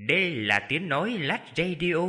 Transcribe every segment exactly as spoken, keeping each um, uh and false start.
Đây là tiếng nói Lách Radio.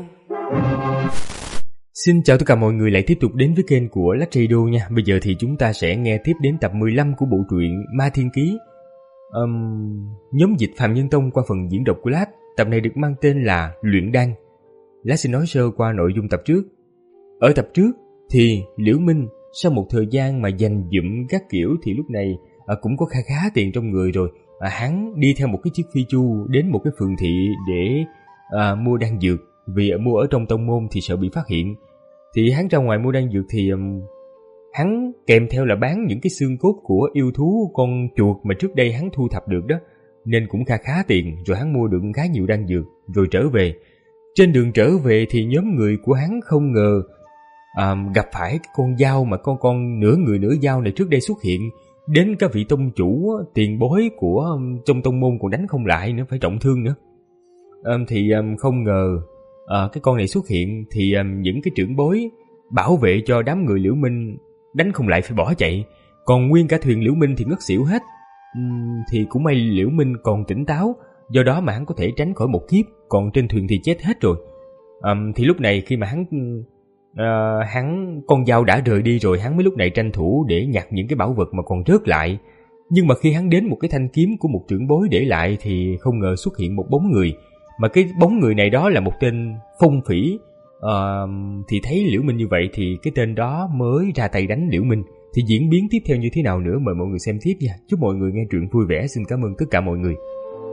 Xin chào tất cả mọi người lại tiếp tục đến với kênh của Lách Radio nha. Bây giờ thì chúng ta sẽ nghe tiếp đến tập mười lăm của bộ truyện Ma Thiên Ký. Um, nhóm dịch Phạm Nhân Tông qua phần diễn đọc của Lách. Tập này được mang tên là Luyện Đan. Lách xin nói sơ qua nội dung tập trước. Ở tập trước thì Liễu Minh sau một thời gian mà dành dụm các kiểu thì lúc này à, cũng có khá khá tiền trong người rồi. À, hắn đi theo một cái chiếc phi chu đến một cái phường thị để à, mua đan dược. Vì mua ở trong tông môn thì sợ bị phát hiện. Thì hắn ra ngoài mua đan dược thì um, hắn kèm theo là bán những cái xương cốt của yêu thú con chuột mà trước đây hắn thu thập được đó, nên cũng khá khá tiền. Rồi hắn mua được khá nhiều đan dược rồi trở về. Trên đường trở về thì nhóm người của hắn không ngờ um, gặp phải cái con dao mà con con nửa người nửa dao này trước đây xuất hiện. Đến các vị tông chủ tiền bối của um, trong tông môn còn đánh không lại nữa, phải trọng thương nữa. um, Thì um, không ngờ À, cái con này xuất hiện thì um, những cái trưởng bối bảo vệ cho đám người Liễu Minh đánh không lại phải bỏ chạy. Còn nguyên cả thuyền Liễu Minh thì ngất xỉu hết. uhm, Thì cũng may Liễu Minh còn tỉnh táo, do đó mà hắn có thể tránh khỏi một kiếp. Còn trên thuyền thì chết hết rồi. um, Thì lúc này khi mà hắn uh, hắn con dao đã rời đi rồi, hắn mới lúc này tranh thủ để nhặt những cái bảo vật mà còn rớt lại. Nhưng mà khi hắn đến một cái thanh kiếm của một trưởng bối để lại thì không ngờ xuất hiện một bóng người. Mà cái bóng người này đó là một tên Phong Phỉ. uh, Thì thấy Liễu Minh như vậy thì cái tên đó mới ra tay đánh Liễu Minh. Thì diễn biến tiếp theo như thế nào nữa mời mọi người xem tiếp nha. Chúc mọi người nghe truyện vui vẻ. Xin cảm ơn tất cả mọi người.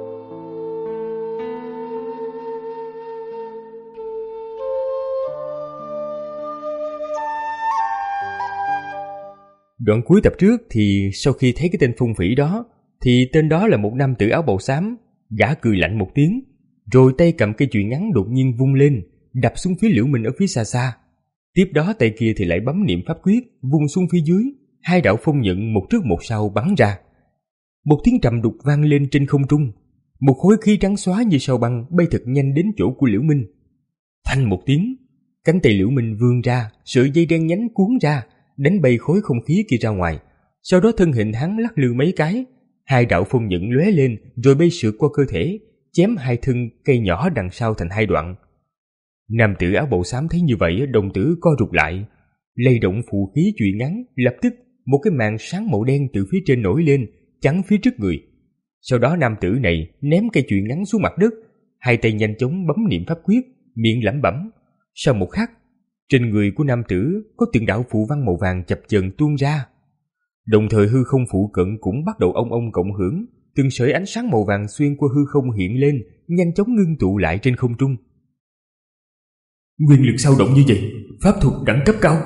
Đoạn cuối tập trước thì sau khi thấy cái tên Phong Phỉ đó thì tên đó là một nam tử áo bào xám. Gã cười lạnh một tiếng, rồi tay cầm cây chùy ngắn đột nhiên vung lên, đập xuống phía Liễu Minh ở phía xa xa. Tiếp đó tay kia thì lại bấm niệm pháp quyết, vung xuống phía dưới. Hai đạo phong nhận một trước một sau bắn ra. Một tiếng trầm đục vang lên trên không trung. Một khối khí trắng xóa như sao băng bay thật nhanh đến chỗ của Liễu Minh. Thanh một tiếng, cánh tay Liễu Minh vươn ra, sợi dây đen nhánh cuốn ra, đánh bay khối không khí kia ra ngoài. Sau đó thân hình hắn lắc lư mấy cái, hai đạo phong nhận lóe lên rồi bay sượt qua cơ thể, chém hai thân cây nhỏ đằng sau thành hai đoạn. Nam tử áo bào xám thấy như vậy, đồng tử co rụt lại, lay động phù khí chùy ngắn, lập tức một cái màn sáng màu đen từ phía trên nổi lên, chắn phía trước người. Sau đó nam tử này ném cây chùy ngắn xuống mặt đất, hai tay nhanh chóng bấm niệm pháp quyết, miệng lẩm bẩm. Sau một khắc, trên người của nam tử có từng đạo phù văn màu vàng chập chờn tuôn ra. Đồng thời hư không phụ cận cũng bắt đầu ông ông cộng hưởng. Từng sợi ánh sáng màu vàng xuyên qua hư không hiện lên, nhanh chóng ngưng tụ lại trên không trung. Nguyên lực sao động như vậy, pháp thuật đẳng cấp cao.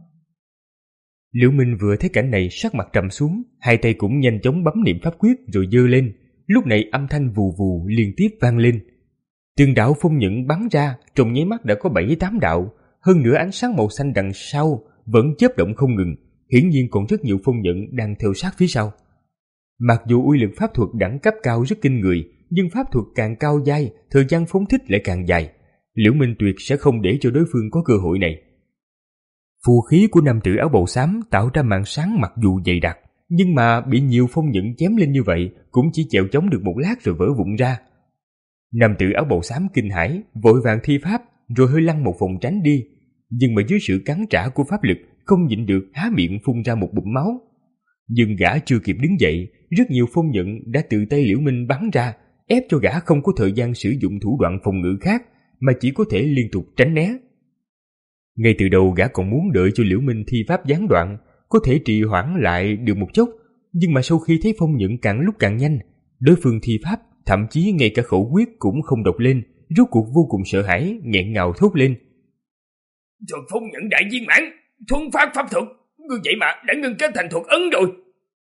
Liễu Minh vừa thấy cảnh này sắc mặt trầm xuống, hai tay cũng nhanh chóng bấm niệm pháp quyết rồi giơ lên. Lúc này âm thanh vù vù liên tiếp vang lên. Từng đạo phong nhận bắn ra, trong nháy mắt đã có bảy tám đạo, hơn nữa ánh sáng màu xanh đằng sau vẫn chớp động không ngừng, hiển nhiên còn rất nhiều phong nhận đang theo sát phía sau. Mặc dù uy lực pháp thuật đẳng cấp cao rất kinh người, nhưng pháp thuật càng cao dai, thời gian phóng thích lại càng dài. Liễu Minh tuyệt sẽ không để cho đối phương có cơ hội này. Phù khí của nam tử áo bào xám tạo ra màn sáng mặc dù dày đặc, nhưng mà bị nhiều phong nhận chém lên như vậy cũng chỉ chèo chống được một lát rồi vỡ vụn ra. Nam tử áo bào xám kinh hãi, vội vàng thi pháp rồi hơi lăn một vòng tránh đi, nhưng mà dưới sự cắn trả của pháp lực không nhịn được há miệng phun ra một bụng máu. Nhưng gã chưa kịp đứng dậy, rất nhiều phong nhận đã tự tay Liễu Minh bắn ra, ép cho gã không có thời gian sử dụng thủ đoạn phòng ngự khác, mà chỉ có thể liên tục tránh né. Ngay từ đầu gã còn muốn đợi cho Liễu Minh thi pháp gián đoạn, có thể trì hoãn lại được một chốc, nhưng mà sau khi thấy phong nhận càng lúc càng nhanh, đối phương thi pháp thậm chí ngay cả khẩu quyết cũng không đọc lên, rốt cuộc vô cùng sợ hãi, nghẹn ngào thốt lên. Rồi phong nhận đại viên mãn, thuấn phát pháp thuật, ngươi vậy mà đã ngưng kết thành thuật ấn rồi.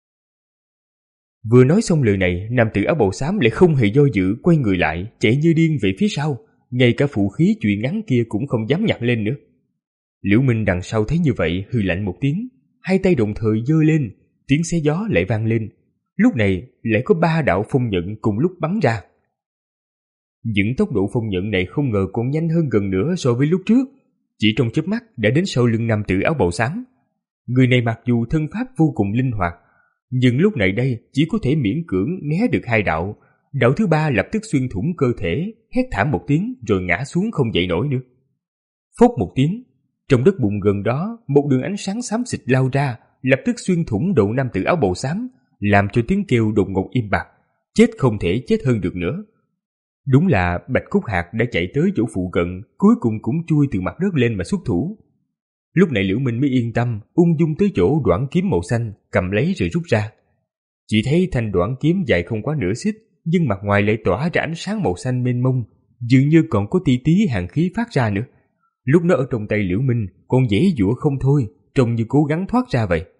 Vừa nói xong lời này, nam tử áo bào xám lại không hề do dự, quay người lại, chạy như điên về phía sau, ngay cả phụ khí chùy ngắn kia cũng không dám nhặt lên nữa. Liễu Minh đằng sau thấy như vậy, hừ lạnh một tiếng, hai tay đồng thời giơ lên, tiếng xé gió lại vang lên. Lúc này lại có ba đạo phong nhận cùng lúc bắn ra. Những tốc độ phong nhận này không ngờ còn nhanh hơn gần nữa so với lúc trước, chỉ trong chớp mắt đã đến sau lưng nam tử áo bào xám. Người này mặc dù thân pháp vô cùng linh hoạt, nhưng lúc này đây chỉ có thể miễn cưỡng né được hai đạo, đạo thứ ba lập tức xuyên thủng cơ thể, hét thảm một tiếng rồi ngã xuống không dậy nổi nữa. Phốc một tiếng, trong đất bùn gần đó, một đường ánh sáng xám xịt lao ra, lập tức xuyên thủng đầu nam tử áo bào xám, làm cho tiếng kêu đột ngột im bặt, chết không thể chết hơn được nữa. Đúng là Bạch Cốt Hạc đã chạy tới chỗ phụ cận, cuối cùng cũng chui từ mặt đất lên mà xuất thủ. Lúc này Liễu Minh mới yên tâm, ung dung tới chỗ đoạn kiếm màu xanh, cầm lấy rồi rút ra. Chỉ thấy thanh đoạn kiếm dài không quá nửa xích, nhưng mặt ngoài lại tỏa ra ánh sáng màu xanh mênh mông, dường như còn có tí tí hàn khí phát ra nữa. Lúc nó ở trong tay Liễu Minh, còn dễ dụa không thôi, trông như cố gắng thoát ra vậy.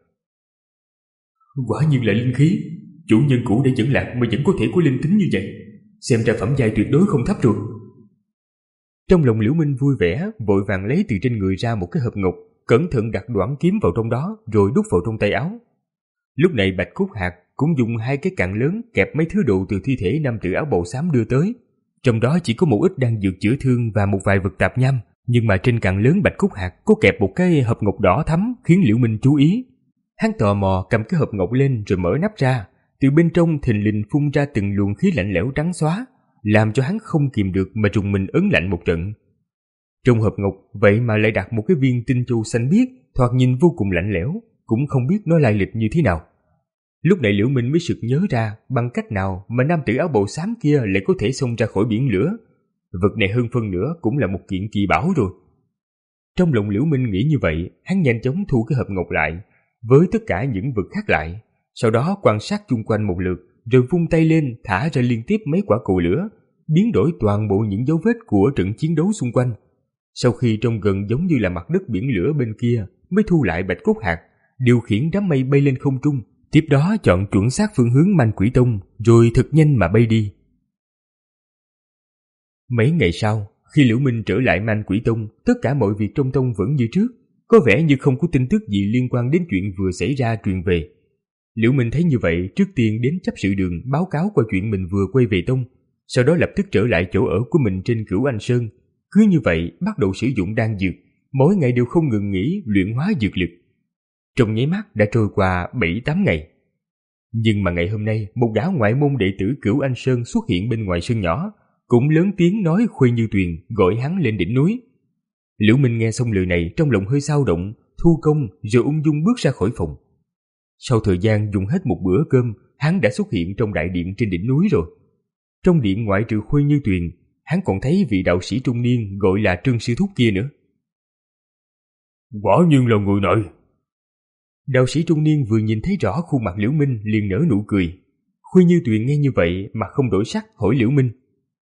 Quả nhiên là linh khí, chủ nhân cũ đã dẫn lạc mà vẫn có thể có linh tính như vậy, xem ra phẩm giai tuyệt đối không thấp rồi. Trong lòng Liễu Minh vui vẻ, vội vàng lấy từ trên người ra một cái hộp ngọc, cẩn thận đặt đoạn kiếm vào trong đó, rồi đút vào trong tay áo. Lúc này Bạch Cốt Hạc cũng dùng hai cái cạn lớn kẹp mấy thứ đồ từ thi thể nam tử áo bào xám đưa tới. Trong đó chỉ có một ít đan dược chữa thương và một vài vật tạp nham, nhưng mà trên cạn lớn Bạch Cốt Hạc có kẹp một cái hộp ngọc đỏ thắm khiến Liễu Minh chú ý. Hắn tò mò cầm cái hộp ngọc lên rồi mở nắp ra, từ bên trong thình lình phun ra từng luồng khí lạnh lẽo trắng xóa, làm cho hắn không kìm được mà rùng mình ớn lạnh một trận. Trong hộp ngọc vậy mà lại đặt một cái viên tinh châu xanh biếc, thoạt nhìn vô cùng lạnh lẽo, cũng không biết nó lai lịch như thế nào. Lúc này Liễu Minh mới sực nhớ ra bằng cách nào mà nam tử áo bào xám kia lại có thể xông ra khỏi biển lửa. Vật này hơn phân nữa cũng là một kiện kỳ bảo rồi. Trong lòng Liễu Minh nghĩ như vậy, hắn nhanh chóng thu cái hộp ngọc lại, với tất cả những vật khác lại, sau đó quan sát chung quanh một lượt, rồi vung tay lên thả ra liên tiếp mấy quả cầu lửa, biến đổi toàn bộ những dấu vết của trận chiến đấu xung quanh. Sau khi trông gần giống như là mặt đất biển lửa bên kia, mới thu lại Bạch Cốt Hạc, điều khiển đám mây bay lên không trung, tiếp đó chọn chuẩn xác phương hướng Man Quỷ Tông, rồi thật nhanh mà bay đi. Mấy ngày sau, khi Liễu Minh trở lại Man Quỷ Tông, tất cả mọi việc trong tông vẫn như trước, có vẻ như không có tin tức gì liên quan đến chuyện vừa xảy ra truyền về. Liễu Minh thấy như vậy, trước tiên đến chấp sự đường báo cáo qua chuyện mình vừa quay về tông, sau đó lập tức trở lại chỗ ở của mình trên Cửu Anh Sơn. Cứ như vậy bắt đầu sử dụng đan dược, mỗi ngày đều không ngừng nghỉ luyện hóa dược lực. Trong nháy mắt đã trôi qua bảy tám ngày. Nhưng mà ngày hôm nay, một gã ngoại môn đệ tử Cửu Anh Sơn xuất hiện bên ngoài sân nhỏ, cũng lớn tiếng nói Khuê Như Tuyền gọi hắn lên đỉnh núi. Liễu Minh nghe xong lời này trong lòng hơi dao động, thu công rồi ung dung bước ra khỏi phòng. Sau thời gian dùng hết một bữa cơm, hắn đã xuất hiện trong đại điện trên đỉnh núi rồi. Trong điện ngoại trừ Khuê Như Tuyền, hắn còn thấy vị đạo sĩ trung niên gọi là Trương Sư Thúc kia nữa. Quả nhiên là người này. Đạo sĩ trung niên vừa nhìn thấy rõ khuôn mặt Liễu Minh liền nở nụ cười. Khuê Như Tuyền nghe như vậy mà không đổi sắc hỏi Liễu Minh.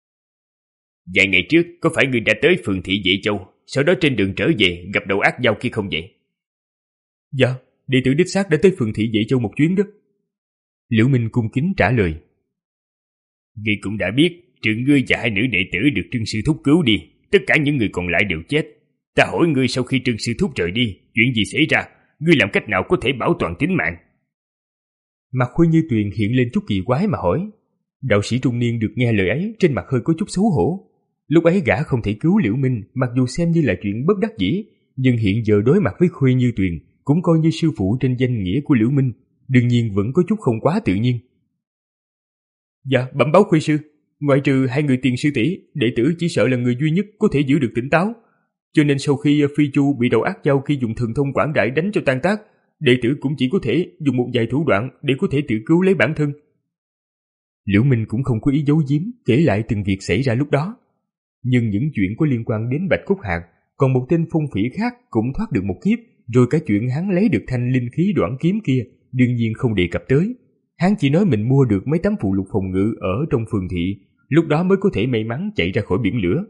Vài ngày trước có phải ngươi đã tới phường thị Vệ Châu, sau đó trên đường trở về gặp đầu ác dao kia không vậy? Dạ, đệ tử đích xác đã tới phường thị Vệ Châu một chuyến đó. Liễu Minh cung kính trả lời. Ngươi cũng đã biết, trừ ngươi và hai nữ đệ tử được Trương Sư Thúc cứu đi, tất cả những người còn lại đều chết. Ta hỏi ngươi sau khi Trương Sư Thúc rời đi, chuyện gì xảy ra? Ngươi làm cách nào có thể bảo toàn tính mạng? Mặt Khuê Như Tuyền hiện lên chút kỳ quái mà hỏi. Đạo sĩ trung niên được nghe lời ấy trên mặt hơi có chút xấu hổ. Lúc ấy gã không thể cứu Liễu Minh, mặc dù xem như là chuyện bất đắc dĩ, nhưng hiện giờ đối mặt với Khuê Như Tuyền cũng coi như sư phụ trên danh nghĩa của Liễu Minh, đương nhiên vẫn có chút không quá tự nhiên. Dạ, bẩm báo Khuê sư, ngoại trừ hai người tiền sư tỷ, đệ tử chỉ sợ là người duy nhất có thể giữ được tỉnh táo, cho nên sau khi Phi Chu bị đầu ác dao khi dùng thần thông quảng đại đánh cho tan tác, đệ tử cũng chỉ có thể dùng một vài thủ đoạn để có thể tự cứu lấy bản thân. Liễu Minh cũng không có ý giấu giếm kể lại từng việc xảy ra lúc đó. Nhưng những chuyện có liên quan đến Bạch Cốt Hạc, còn một tên phong phỉ khác cũng thoát được một kiếp, rồi cả chuyện hắn lấy được thanh linh khí đoạn kiếm kia đương nhiên không đề cập tới. Hắn chỉ nói mình mua được mấy tấm phụ lục phòng ngự ở trong phường thị, lúc đó mới có thể may mắn chạy ra khỏi biển lửa.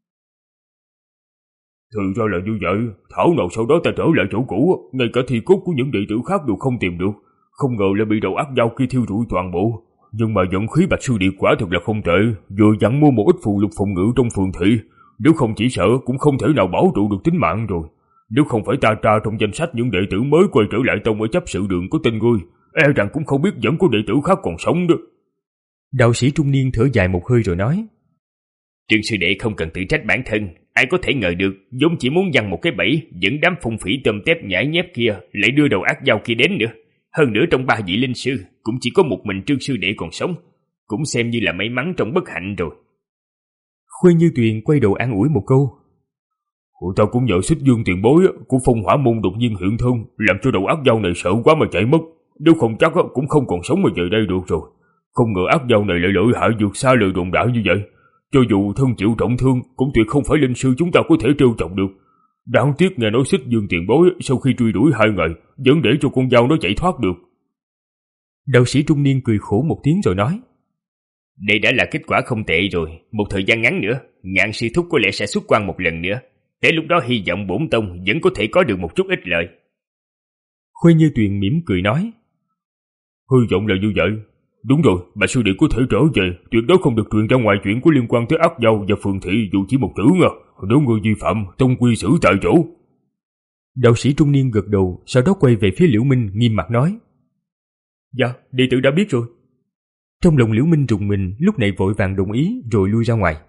Thì ra là như vậy, thảo nào sau đó ta trở lại chỗ cũ, ngay cả thi cốt của những đệ tử khác đều không tìm được, không ngờ lại bị đầu ác dao kia thiêu rụi toàn bộ. Nhưng mà vận khí Bạch Sư Điệt quả thật là không tệ, vừa dặn mua một ít phụ lục phòng ngự trong phường thị, nếu không chỉ sợ cũng không thể nào bảo trụ được tính mạng rồi. Nếu không phải ta tra trong danh sách những đệ tử mới quay trở lại tông ở chấp sự đường có tên ngươi, e rằng cũng không biết vẫn có đệ tử khác còn sống đó. Đạo sĩ trung niên thở dài một hơi rồi nói. Trương sư đệ không cần tự trách bản thân, ai có thể ngờ được vốn chỉ muốn giăng một cái bẫy dẫn đám phung phỉ tôm tép nhãi nhép kia lại đưa đầu ác dao kia đến nữa. Hơn nữa trong ba vị linh sư cũng chỉ có một mình Trương sư đệ còn sống. cũng xem như là may mắn trong bất hạnh rồi. Khuê Như Tuyền quay đầu an ủi một câu. Ta cũng nhờ Xích Dương tiền bối của Phong Hỏa Môn đột nhiên hiện thân, làm cho đầu ác dao này sợ quá mà chạy mất. Nếu không chắc cũng không còn sống mà về đây được rồi. Không ngờ ác dao này lại lợi hại vượt xa lời đồn đại như vậy. Cho dù thân chịu trọng thương cũng tuyệt không phải linh sư chúng ta có thể trêu chọc được. Đáng tiếc nghe nói Xích Dương tiền bối sau khi truy đuổi hai ngày vẫn để cho con dao nó chạy thoát được. Đạo sĩ trung niên cười khổ một tiếng rồi nói. Đây đã là kết quả không tệ rồi. Một thời gian ngắn nữa, Ngạn sư thúc có lẽ sẽ xuất quan một lần nữa. Tới lúc đó hy vọng bổn tông vẫn có thể có được một chút ích lợi. Khuê Như Tuyền mỉm cười nói. Hy vọng là như vậy. Đúng rồi, bà sư đệ có thể trở về, tuyệt đối không được truyền ra ngoài chuyện có liên quan tới ác dao và phường thị dù chỉ một chữ nha. Nếu người vi phạm, tông quy xử tại chỗ. Đạo sĩ trung niên gật đầu, sau đó quay về phía Liễu Minh nghiêm mặt nói. Dạ, đệ tử đã biết rồi. Trong lòng Liễu Minh rùng mình, lúc này vội vàng đồng ý rồi lui ra ngoài.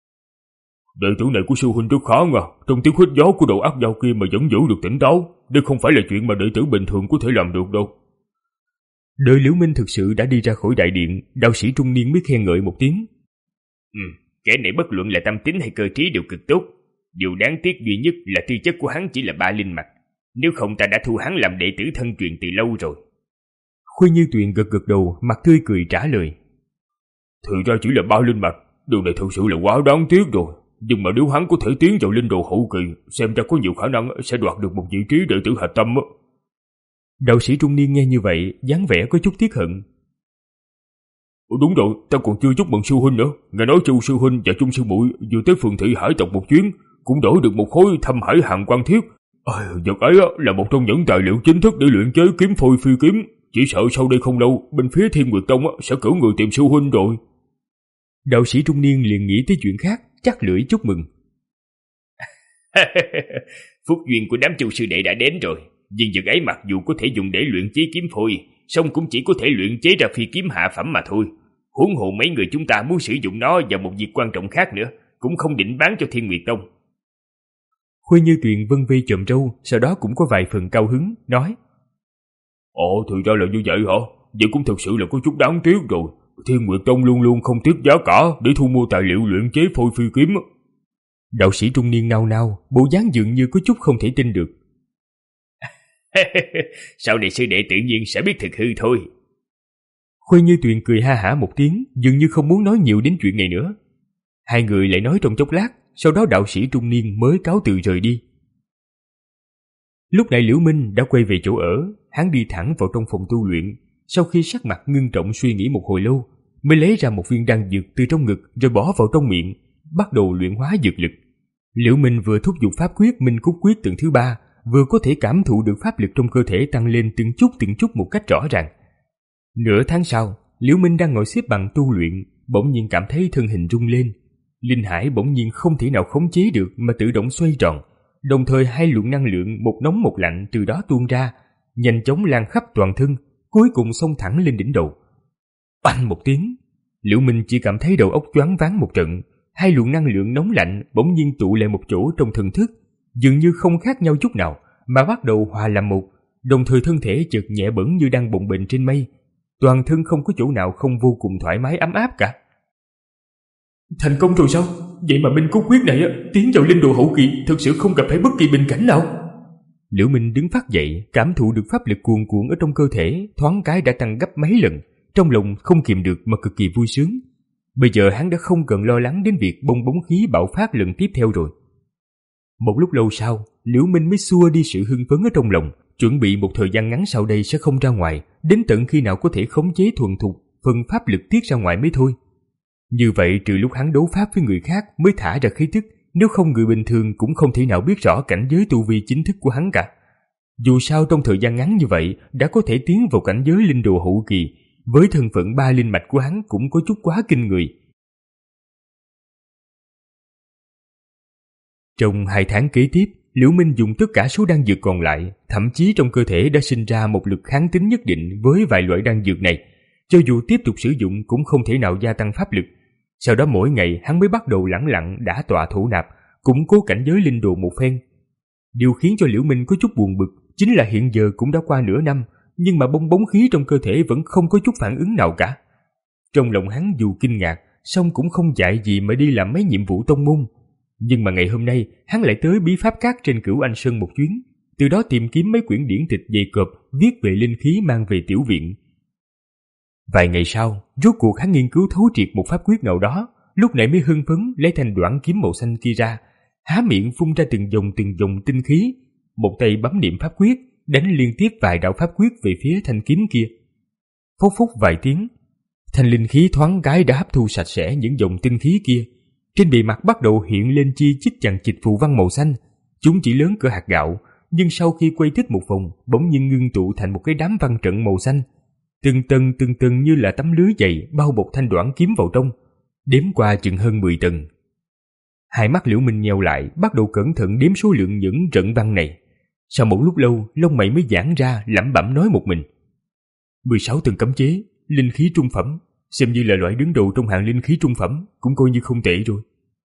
Đệ tử này của sư huynh rất khó nha, trong tiếng hít gió của đầu ác dao kia mà vẫn giữ được tỉnh táo. Đây không phải là chuyện mà đệ tử bình thường có thể làm được đâu. Đợi Liễu Minh thực sự đã đi ra khỏi đại điện, đạo sĩ trung niên mới khen ngợi một tiếng. Ừ, kẻ này bất luận là tâm tính hay cơ trí đều cực tốt. Điều đáng tiếc duy nhất là tư chất của hắn chỉ là ba linh mạch. Nếu không ta đã thu hắn làm đệ tử thân truyền từ lâu rồi. Khuê Như Tuyền gật gật đầu, mặt tươi cười trả lời. Thì ra chỉ là ba linh mạch, điều này thật sự là quá đáng tiếc rồi. Nhưng mà nếu hắn có thể tiến vào linh đồ hậu kỳ, xem ra có nhiều khả năng sẽ đoạt được một vị trí đệ tử hạch tâm. Đạo sĩ trung niên nghe như vậy, dáng vẻ có chút tiếc hận. Đúng rồi, ta còn chưa chúc mừng sư huynh nữa. Nghe nói Chu sư huynh và Trung sư muội vừa tới phường thị Hải tộc một chuyến, cũng đổi được một khối thâm hải hàng quan thiết. À, vật ấy là một trong những tài liệu chính thức để luyện chế kiếm phôi phi kiếm. Chỉ sợ sau đây không lâu, bên phía Thiên Nguyệt Tông sẽ cử người tìm sư huynh rồi. Đạo sĩ trung niên liền nghĩ tới chuyện khác, chắc lưỡi chúc mừng. Phúc duyên của đám Chu sư đệ đã đến rồi. Nhưng vật ấy mặc dù có thể dùng để luyện chế kiếm phôi, song cũng chỉ có thể luyện chế ra phi kiếm hạ phẩm mà thôi. Huống hồ mấy người chúng ta muốn sử dụng nó vào một việc quan trọng khác nữa, cũng không định bán cho Thiên Nguyệt Tông. Khuê Như Tuyền vân vê chồm râu, sau đó cũng có vài phần cao hứng, nói. Ồ, thì ra là như vậy hả? Vậy cũng thực sự là có chút đáng tiếc rồi. Thiên Nguyệt Tông luôn luôn không tiếc giá cả để thu mua tài liệu luyện chế phôi phi kiếm. Đạo sĩ trung niên nao nao, bộ dáng dường như có chút không thể tin được. Sau này sư đệ tự nhiên sẽ biết thực hư thôi. Khuê Như Tuyền cười ha hả một tiếng, dường như không muốn nói nhiều đến chuyện này nữa. Hai người lại nói trong chốc lát, sau đó đạo sĩ trung niên mới cáo từ rời đi. Lúc này Liễu Minh đã quay về chỗ ở, hắn đi thẳng vào trong phòng tu luyện. Sau khi sắc mặt ngưng trọng suy nghĩ một hồi lâu, mới lấy ra một viên đan dược từ trong ngực rồi bỏ vào trong miệng, bắt đầu luyện hóa dược lực. Liễu Minh vừa thúc giục pháp quyết Minh Cúc Quyết tầng thứ ba, vừa có thể cảm thụ được pháp lực trong cơ thể tăng lên từng chút từng chút một cách rõ ràng. Nửa tháng sau, Liễu Minh đang ngồi xếp bằng tu luyện, bỗng nhiên cảm thấy thân hình rung lên. Linh hải bỗng nhiên không thể nào khống chế được mà tự động xoay tròn, đồng thời hai luồng năng lượng một nóng một lạnh từ đó tuôn ra, nhanh chóng lan khắp toàn thân, cuối cùng xông thẳng lên đỉnh đầu. Oanh một tiếng, Liễu Minh chỉ cảm thấy đầu óc choáng váng một trận, hai luồng năng lượng nóng lạnh bỗng nhiên tụ lại một chỗ trong thần thức, dường như không khác nhau chút nào mà bắt đầu hòa làm một, đồng thời thân thể chợt nhẹ bẫng như đang bồng bềnh trên mây, toàn thân không có chỗ nào không vô cùng thoải mái ấm áp cả. Thành công rồi sao? Vậy mà Minh Cúc Quyết này tiến vào linh đồ hậu kỳ thực sự không gặp phải bất kỳ bình cảnh nào. Liễu Minh đứng phát dậy, cảm thụ được pháp lực cuồn cuộn ở trong cơ thể, thoáng cái đã tăng gấp mấy lần, trong lòng không kìm được mà cực kỳ vui sướng. Bây giờ hắn đã không cần lo lắng đến việc bong bóng khí bạo phát lần tiếp theo rồi. Một lúc lâu sau, Liễu Minh mới xua đi sự hưng phấn ở trong lòng, chuẩn bị một thời gian ngắn sau đây sẽ không ra ngoài, đến tận khi nào có thể khống chế thuần thục phần pháp lực tiết ra ngoài mới thôi. Như vậy trừ lúc hắn đấu pháp với người khác mới thả ra khí tức, nếu không người bình thường cũng không thể nào biết rõ cảnh giới tu vi chính thức của hắn cả. Dù sao trong thời gian ngắn như vậy đã có thể tiến vào cảnh giới linh đồ hậu kỳ, với thân phận ba linh mạch của hắn cũng có chút quá kinh người. Trong hai tháng kế tiếp, Liễu Minh dùng tất cả số đan dược còn lại, thậm chí trong cơ thể đã sinh ra một lực kháng tính nhất định với vài loại đan dược này. Cho dù tiếp tục sử dụng cũng không thể nào gia tăng pháp lực. Sau đó mỗi ngày hắn mới bắt đầu lẳng lặng đả tọa thổ nạp, củng cố cảnh giới linh đồ một phen. Điều khiến cho Liễu Minh có chút buồn bực chính là hiện giờ cũng đã qua nửa năm, nhưng mà bong bóng khí trong cơ thể vẫn không có chút phản ứng nào cả. Trong lòng hắn dù kinh ngạc, song cũng không dại gì mà đi làm mấy nhiệm vụ tông môn. Nhưng mà ngày hôm nay, hắn lại tới bí pháp các trên Cửu Anh Sơn một chuyến, từ đó tìm kiếm mấy quyển điển tịch dày cộp viết về linh khí mang về tiểu viện. Vài ngày sau, rốt cuộc hắn nghiên cứu thấu triệt một pháp quyết nào đó, lúc này mới hưng phấn lấy thanh đoạn kiếm màu xanh kia ra, há miệng phun ra từng dòng từng dòng tinh khí, một tay bấm niệm pháp quyết, đánh liên tiếp vài đạo pháp quyết về phía thanh kiếm kia. Phốc phốc vài tiếng, thanh linh khí thoáng cái đã hấp thu sạch sẽ những dòng tinh khí kia. Trên bề mặt bắt đầu hiện lên chi chít chằng chịt phù văn màu xanh, chúng chỉ lớn cỡ hạt gạo, nhưng sau khi quay thích một vòng, bỗng nhiên ngưng tụ thành một cái đám văn trận màu xanh, từng tầng từng tầng như là tấm lưới dày bao bọc thanh đoạn kiếm vào trong, đếm qua chừng hơn mười tầng. Hai mắt Liễu Minh nheo lại, bắt đầu cẩn thận đếm số lượng những trận văn này. Sau một lúc lâu, lông mày mới giãn ra, lẩm bẩm nói một mình: mười sáu tầng cấm chế, linh khí trung phẩm, xem như là loại đứng đầu trong hạng linh khí trung phẩm, cũng coi như không tệ rồi.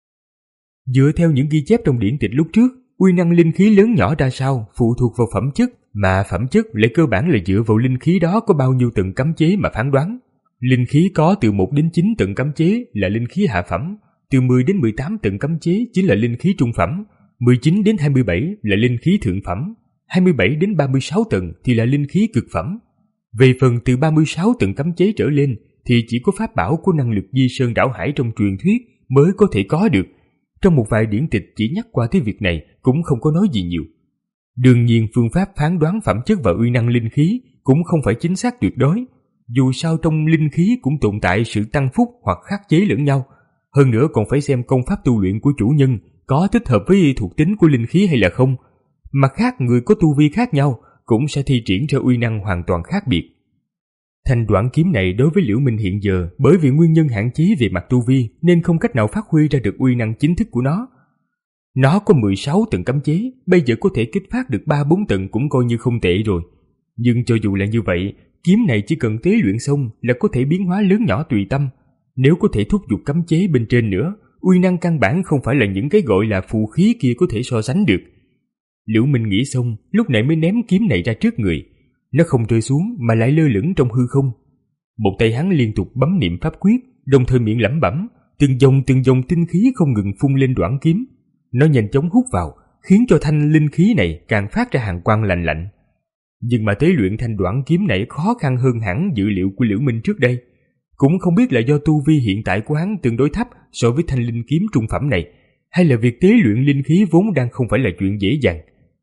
Dựa theo những ghi chép trong điển tịch lúc trước, uy năng linh khí lớn nhỏ ra sao phụ thuộc vào phẩm chất, mà phẩm chất lại cơ bản là dựa vào linh khí đó có bao nhiêu tầng cấm chế mà phán đoán. Linh khí có từ một đến chín tầng cấm chế là linh khí hạ phẩm, từ mười đến mười tám tầng cấm chế chính là linh khí trung phẩm, mười chín đến hai mươi bảy là linh khí thượng phẩm, hai mươi bảy đến ba mươi sáu tầng thì là linh khí cực phẩm. Về phần từ ba mươi sáu tầng cấm chế trở lên thì chỉ có pháp bảo của năng lực di sơn đảo hải trong truyền thuyết mới có thể có được. Trong một vài điển tịch chỉ nhắc qua tới việc này, cũng không có nói gì nhiều. Đương nhiên phương pháp phán đoán phẩm chất và uy năng linh khí cũng không phải chính xác tuyệt đối. Dù sao trong linh khí cũng tồn tại sự tăng phúc hoặc khắc chế lẫn nhau. Hơn nữa còn phải xem công pháp tu luyện của chủ nhân có thích hợp với thuộc tính của linh khí hay là không. Mặt khác, người có tu vi khác nhau cũng sẽ thi triển ra uy năng hoàn toàn khác biệt. Thanh đoạn kiếm này đối với Liễu Minh hiện giờ, bởi vì nguyên nhân hạn chế về mặt tu vi nên không cách nào phát huy ra được uy năng chính thức của nó. Nó có mười sáu tầng cấm chế, bây giờ có thể kích phát được ba bốn tầng cũng coi như không tệ rồi. Nhưng cho dù là như vậy, kiếm này chỉ cần tế luyện xong là có thể biến hóa lớn nhỏ tùy tâm. Nếu có thể thúc giục cấm chế bên trên nữa, uy năng căn bản không phải là những cái gọi là phù khí kia có thể so sánh được. Liễu Minh nghĩ xong, lúc này mới ném kiếm này ra trước người. Nó không rơi xuống mà lại lơ lửng trong hư không. Một tay hắn liên tục bấm niệm pháp quyết, đồng thời miệng lẩm bẩm, từng dòng từng dòng tinh khí không ngừng phun lên đoạn kiếm. Nó nhanh chóng hút vào, khiến cho thanh linh khí này càng phát ra hàn quang lạnh lạnh. Nhưng mà tế luyện thanh đoạn kiếm này khó khăn hơn hẳn dự liệu của Liễu Minh trước đây. Cũng không biết là do tu vi hiện tại của hắn tương đối thấp so với thanh linh kiếm trung phẩm này, hay là việc tế luyện linh khí vốn đang không phải là chuyện dễ dàng.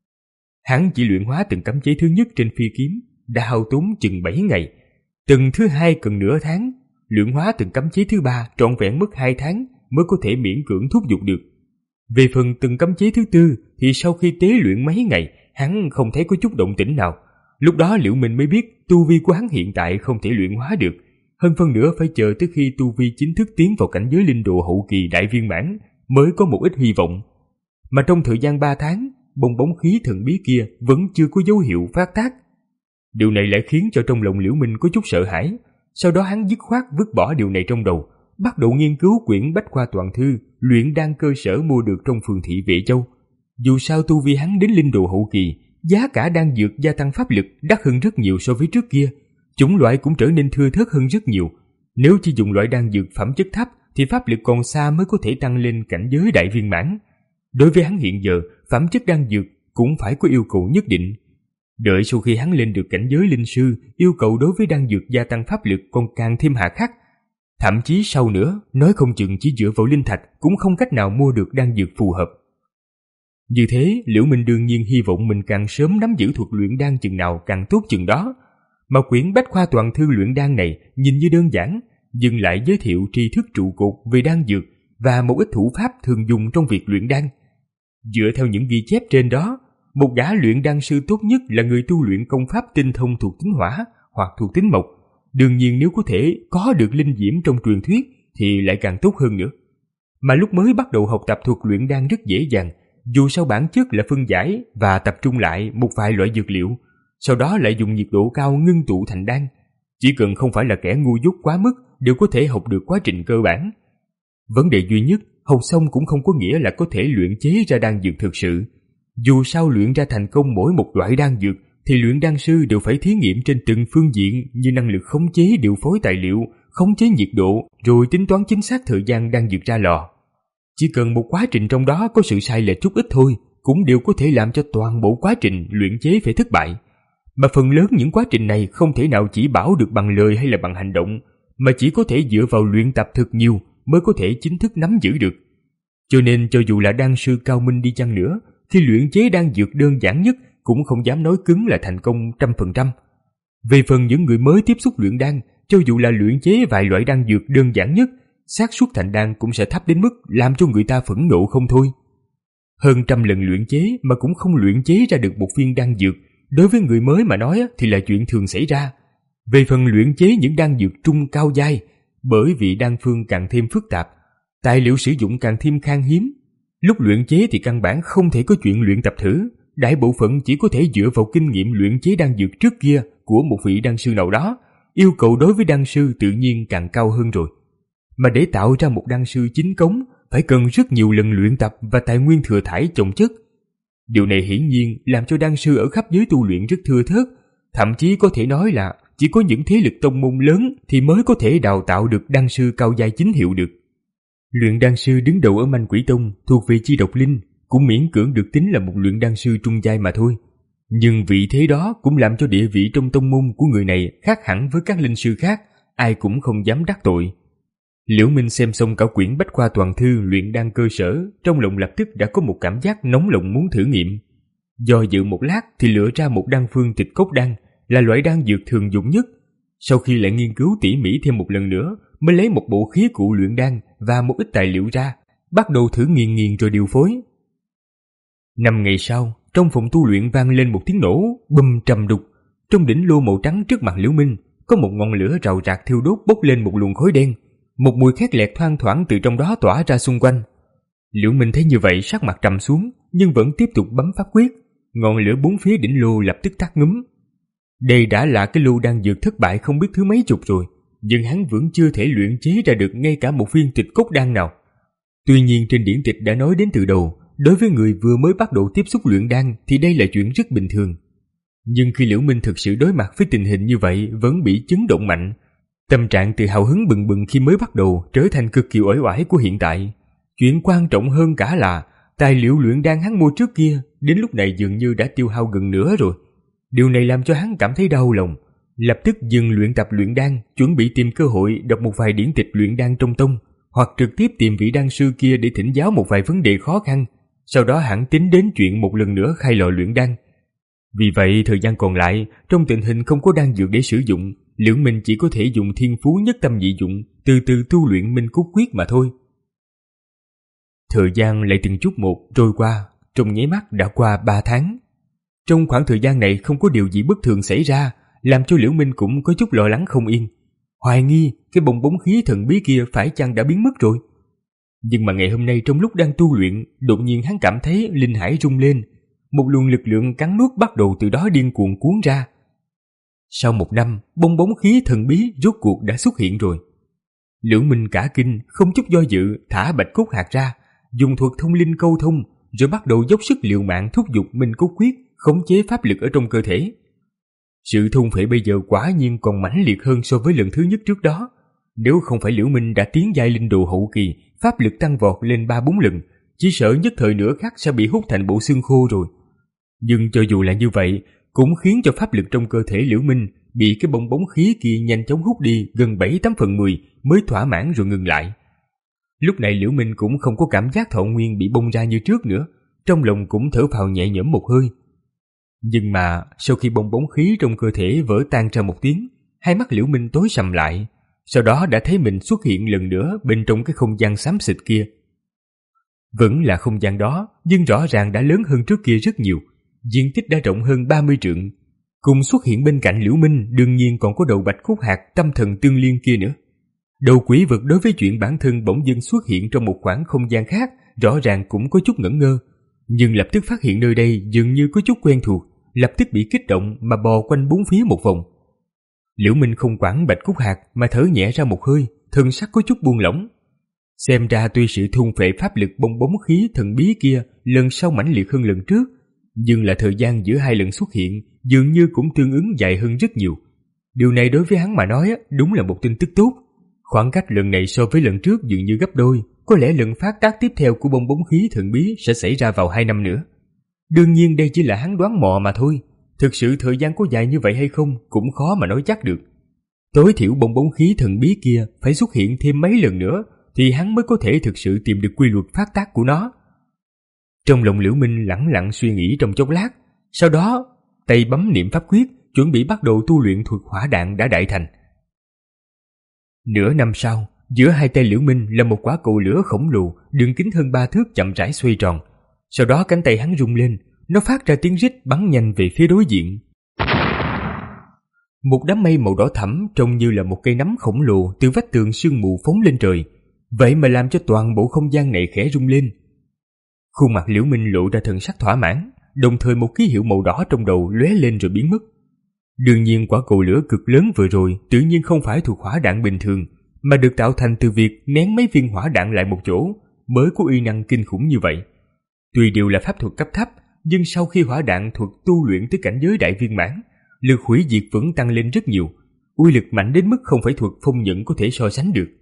Hắn chỉ luyện hóa từng cấm chế thứ nhất trên phi kiếm đã hao tốn chừng bảy ngày, từng thứ hai cần nửa tháng, luyện hóa từng cấm chế thứ ba trọn vẹn mất hai tháng mới có thể miễn cưỡng thúc giục được. Về phần từng cấm chế thứ tư thì sau khi tế luyện mấy ngày, hắn không thấy có chút động tĩnh nào. Lúc đó Liễu Minh mới biết tu vi của hắn hiện tại không thể luyện hóa được, hơn phân nữa phải chờ tới khi tu vi chính thức tiến vào cảnh giới linh đồ hậu kỳ đại viên mãn mới có một ít hy vọng. Mà trong thời gian ba tháng, bong bóng khí thần bí kia vẫn chưa có dấu hiệu phát tác. Điều này lại khiến cho trong lòng Liễu Minh có chút sợ hãi. Sau đó hắn dứt khoát vứt bỏ điều này trong đầu, bắt đầu nghiên cứu quyển Bách Khoa Toàn Thư luyện đan cơ sở mua được trong phường thị Vệ Châu. Dù sao tu vi hắn đến linh đồ hậu kỳ, giá cả đan dược gia tăng pháp lực đắt hơn rất nhiều so với trước kia, chủng loại cũng trở nên thưa thớt hơn rất nhiều. Nếu chỉ dùng loại đan dược phẩm chất thấp thì pháp lực còn xa mới có thể tăng lên cảnh giới đại viên mãn. Đối với hắn hiện giờ, phẩm chất đan dược cũng phải có yêu cầu nhất định. Đợi sau khi hắn lên được cảnh giới linh sư, yêu cầu đối với đan dược gia tăng pháp lực còn càng thêm hà khắc. Thậm chí sau nữa, nói không chừng chỉ dựa vào linh thạch cũng không cách nào mua được đan dược phù hợp. Như thế, Liễu Minh đương nhiên hy vọng mình càng sớm nắm giữ thuật luyện đan chừng nào càng tốt chừng đó. Mà quyển Bách Khoa Toàn Thư luyện đan này nhìn như đơn giản, nhưng lại giới thiệu tri thức trụ cột về đan dược và một ít thủ pháp thường dùng trong việc luyện đan. Dựa theo những ghi chép trên đó, một gã luyện đan sư tốt nhất là người tu luyện công pháp tinh thông thuộc tính hỏa hoặc thuộc tính mộc. Đương nhiên nếu có thể có được linh diễm trong truyền thuyết thì lại càng tốt hơn nữa. Mà lúc mới bắt đầu học tập thuật luyện đan rất dễ dàng, dù sao bản chất là phân giải và tập trung lại một vài loại dược liệu, sau đó lại dùng nhiệt độ cao ngưng tụ thành đan. Chỉ cần không phải là kẻ ngu dốt quá mức đều có thể học được quá trình cơ bản. Vấn đề duy nhất, học xong cũng không có nghĩa là có thể luyện chế ra đan dược thực sự. Dù sao luyện ra thành công mỗi một loại đan dược thì luyện đan sư đều phải thí nghiệm trên từng phương diện như năng lực khống chế điều phối tài liệu, khống chế nhiệt độ rồi tính toán chính xác thời gian đang dược ra lò. Chỉ cần một quá trình trong đó có sự sai lệch chút ít thôi cũng đều có thể làm cho toàn bộ quá trình luyện chế phải thất bại. Mà phần lớn những quá trình này không thể nào chỉ bảo được bằng lời hay là bằng hành động, mà chỉ có thể dựa vào luyện tập thật nhiều mới có thể chính thức nắm giữ được. Cho nên cho dù là đan sư cao minh đi chăng nữa, thì luyện chế đan dược đơn giản nhất cũng không dám nói cứng là thành công trăm phần trăm. Về phần những người mới tiếp xúc luyện đan, cho dù là luyện chế vài loại đan dược đơn giản nhất, xác suất thành đan cũng sẽ thấp đến mức làm cho người ta phẫn nộ không thôi. Hơn trăm lần luyện chế mà cũng không luyện chế ra được một viên đan dược, đối với người mới mà nói thì là chuyện thường xảy ra. Về phần luyện chế những đan dược trung cao giai, bởi vì đan phương càng thêm phức tạp, tài liệu sử dụng càng thêm khan hiếm, lúc luyện chế thì căn bản không thể có chuyện luyện tập thử, đại bộ phận chỉ có thể dựa vào kinh nghiệm luyện chế đan dược trước kia của một vị đan sư nào đó, yêu cầu đối với đan sư tự nhiên càng cao hơn rồi. Mà để tạo ra một đan sư chính cống, phải cần rất nhiều lần luyện tập và tài nguyên thừa thải chồng chất. Điều này hiển nhiên làm cho đan sư ở khắp giới tu luyện rất thưa thớt, thậm chí có thể nói là chỉ có những thế lực tông môn lớn thì mới có thể đào tạo được đan sư cao giai chính hiệu được. Luyện đan sư đứng đầu ở Manh Quỷ Tông thuộc về Chi Độc Linh cũng miễn cưỡng được tính là một luyện đan sư trung giai mà thôi. Nhưng vị thế đó cũng làm cho địa vị trong tông môn của người này khác hẳn với các linh sư khác, ai cũng không dám đắc tội. Liễu Minh xem xong cả quyển bách khoa toàn thư luyện đan cơ sở, trong lòng lập tức đã có một cảm giác nóng lòng muốn thử nghiệm. Do dự một lát thì lựa ra một đan phương Tịch Cốc đan, là loại đan dược thường dùng nhất. Sau khi lại nghiên cứu tỉ mỉ thêm một lần nữa, mới lấy một bộ khí cụ luyện đan và một ít tài liệu ra, bắt đầu thử nghiền nghiền rồi điều phối. Năm ngày sau, trong phòng tu luyện vang lên một tiếng nổ bùm trầm đục. Trong đỉnh lô màu trắng trước mặt Liễu Minh có một ngọn lửa rào rạc thiêu đốt bốc lên một luồng khói đen, một mùi khét lẹt thoang thoảng từ trong đó tỏa ra xung quanh. Liễu Minh thấy như vậy sắc mặt trầm xuống, nhưng vẫn tiếp tục bấm pháp quyết. Ngọn lửa bốn phía đỉnh lô lập tức tắt ngúm. Đây đã là cái lô đan dược thất bại không biết thứ mấy chục rồi, nhưng hắn vẫn chưa thể luyện chế ra được ngay cả một viên Tịch Cốc đan nào. Tuy nhiên trên điển tịch đã nói đến từ đầu, đối với người vừa mới bắt đầu tiếp xúc luyện đan thì đây là chuyện rất bình thường. Nhưng khi Liễu Minh thực sự đối mặt với tình hình như vậy vẫn bị chấn động mạnh. Tâm trạng từ hào hứng bừng bừng khi mới bắt đầu trở thành cực kỳ uể oải của hiện tại. Chuyện quan trọng hơn cả là tài liệu luyện đan hắn mua trước kia đến lúc này dường như đã tiêu hao gần nửa rồi. Điều này làm cho hắn cảm thấy đau lòng, lập tức dừng luyện tập luyện đan, chuẩn bị tìm cơ hội đọc một vài điển tịch luyện đan trong tông, hoặc trực tiếp tìm vị đan sư kia để thỉnh giáo một vài vấn đề khó khăn, sau đó hẳn tính đến chuyện một lần nữa khai lò luyện đan. Vì vậy thời gian còn lại, trong tình hình không có đan dược để sử dụng, Liễu Minh chỉ có thể dùng thiên phú nhất tâm nhị dụng, từ từ tu luyện Minh Cốt Quyết mà thôi. Thời gian lại từng chút một trôi qua, trong nháy mắt đã qua ba tháng. Trong khoảng thời gian này không có điều gì bất thường xảy ra, làm cho Liễu Minh cũng có chút lo lắng không yên, hoài nghi cái bong bóng khí thần bí kia phải chăng đã biến mất rồi. Nhưng mà ngày hôm nay trong lúc đang tu luyện, đột nhiên hắn cảm thấy linh hải rung lên, một luồng lực lượng cắn nuốt bắt đầu từ đó điên cuồng cuốn ra. Sau một năm, bong bóng khí thần bí rốt cuộc đã xuất hiện rồi. Liễu Minh cả kinh, không chút do dự thả bạch cốt hạt ra, dùng thuật thông linh câu thông, rồi bắt đầu dốc sức liều mạng thúc giục Minh Cốt Quyết khống chế pháp lực ở trong cơ thể. Sự thôn phệ bây giờ quả nhiên còn mãnh liệt hơn so với lần thứ nhất trước đó. Nếu không phải Liễu Minh đã tiến giai linh đồ hậu kỳ, pháp lực tăng vọt lên ba bốn lần, chỉ sợ nhất thời nửa khắc sẽ bị hút thành bộ xương khô rồi. Nhưng cho dù là như vậy, cũng khiến cho pháp lực trong cơ thể Liễu Minh bị cái bong bóng khí kia nhanh chóng hút đi gần bảy tám phần mười mới thỏa mãn rồi ngừng lại. Lúc này Liễu Minh cũng không có cảm giác thọ nguyên bị bung ra như trước nữa, trong lòng cũng thở phào nhẹ nhõm một hơi. Nhưng mà sau khi bong bóng khí trong cơ thể vỡ tan ra một tiếng, hai mắt Liễu Minh tối sầm lại, sau đó đã thấy mình xuất hiện lần nữa bên trong cái không gian xám xịt kia. Vẫn là không gian đó, nhưng rõ ràng đã lớn hơn trước kia rất nhiều, diện tích đã rộng hơn ba mươi trượng. Cùng xuất hiện bên cạnh Liễu Minh đương nhiên còn có đầu bạch cốt hạt tâm thần tương liên kia nữa. Đầu quỷ vực đối với chuyện bản thân bỗng dưng xuất hiện trong một khoảng không gian khác rõ ràng cũng có chút ngẩn ngơ, nhưng lập tức phát hiện nơi đây dường như có chút quen thuộc, lập tức bị kích động mà bò quanh bốn phía một vòng. Liễu Minh không quản bạch cốt hạt mà thở nhẹ ra một hơi, thân sắc có chút buông lỏng. Xem ra tuy sự thôn phệ pháp lực bong bóng khí thần bí kia lần sau mãnh liệt hơn lần trước, nhưng là thời gian giữa hai lần xuất hiện dường như cũng tương ứng dài hơn rất nhiều. Điều này đối với hắn mà nói đúng là một tin tức tốt. Khoảng cách lần này so với lần trước dường như gấp đôi, có lẽ lần phát tác tiếp theo của bong bóng khí thần bí sẽ xảy ra vào hai năm nữa. Đương nhiên đây chỉ là hắn đoán mò mà thôi, thực sự thời gian có dài như vậy hay không cũng khó mà nói chắc được. Tối thiểu bong bóng khí thần bí kia phải xuất hiện thêm mấy lần nữa thì hắn mới có thể thực sự tìm được quy luật phát tác của nó. Trong lòng Liễu Minh lẳng lặng suy nghĩ trong chốc lát, sau đó tay bấm niệm pháp quyết, chuẩn bị bắt đầu tu luyện thuật hỏa đạn đã đại thành. Nửa năm sau, giữa hai tay Liễu Minh là một quả cầu lửa khổng lồ, đường kính hơn ba thước chậm rãi xoay tròn. Sau đó cánh tay hắn rung lên, nó phát ra tiếng rít bắn nhanh về phía đối diện. Một đám mây màu đỏ thẫm trông như là một cây nắm khổng lồ từ vách tường sương mù phóng lên trời, vậy mà làm cho toàn bộ không gian này khẽ rung lên. Khuôn mặt Liễu Minh lộ ra thần sắc thỏa mãn, đồng thời một ký hiệu màu đỏ trong đầu lóe lên rồi biến mất. Đương nhiên quả cầu lửa cực lớn vừa rồi tự nhiên không phải thuộc hỏa đạn bình thường, mà được tạo thành từ việc nén mấy viên hỏa đạn lại một chỗ mới có uy năng kinh khủng như vậy. Tuy đều là pháp thuật cấp thấp, nhưng sau khi hỏa đạn thuật tu luyện tới cảnh giới đại viên mãn, lực hủy diệt vẫn tăng lên rất nhiều, uy lực mạnh đến mức không phải thuật phong nhận có thể so sánh được.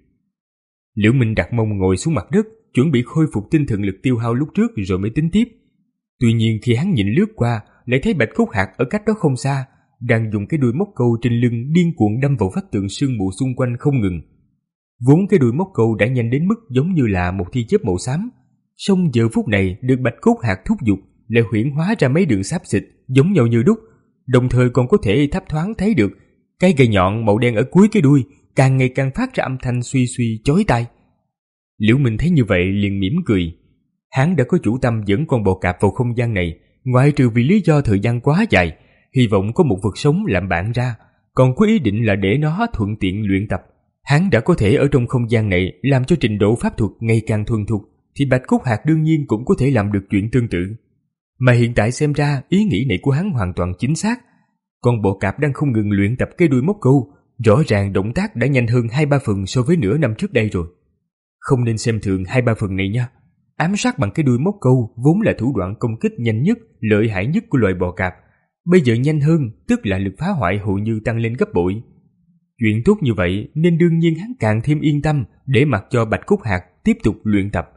Liễu Minh đặt mông ngồi xuống mặt đất, chuẩn bị khôi phục tinh thần lực tiêu hao lúc trước rồi mới tính tiếp. Tuy nhiên khi hắn nhìn lướt qua, lại thấy Bạch Cốt Hạc ở cách đó không xa, đang dùng cái đuôi móc câu trên lưng điên cuồng đâm vào vách tường sương mù xung quanh không ngừng. Vốn cái đuôi móc câu đã nhanh đến mức giống như là một tia chớp màu xám, song giờ phút này được Bạch Cốt Hạc thúc giục lại huyễn hóa ra mấy đường xáp xịt giống nhau như đúc, đồng thời còn có thể thấp thoáng thấy được cái gậy nhọn màu đen ở cuối cái đuôi càng ngày càng phát ra âm thanh suy suy chói tai. Liễu Minh thấy như vậy liền mỉm cười. Hắn đã có chủ tâm dẫn con bò cạp vào không gian này, ngoại trừ vì lý do thời gian quá dài, hy vọng có một vật sống làm bạn ra, còn có ý định là để nó thuận tiện luyện tập. Hắn đã có thể ở trong không gian này làm cho trình độ pháp thuật ngày càng thuần thục, thì Bạch Cốt Hạc đương nhiên cũng có thể làm được chuyện tương tự. Mà hiện tại xem ra ý nghĩ này của hắn hoàn toàn chính xác. Con bò cạp đang không ngừng luyện tập cái đuôi móc câu, rõ ràng động tác đã nhanh hơn hai ba phần so với nửa năm trước đây rồi. Không nên xem thường hai ba phần này nha. Ám sát bằng cái đuôi móc câu vốn là thủ đoạn công kích nhanh nhất, lợi hại nhất của loài bò cạp. Bây giờ nhanh hơn, tức là lực phá hoại hầu như tăng lên gấp bội. Chuyện tốt như vậy nên đương nhiên hắn càng thêm yên tâm để mặc cho Bạch Cốt Hạc tiếp tục luyện tập.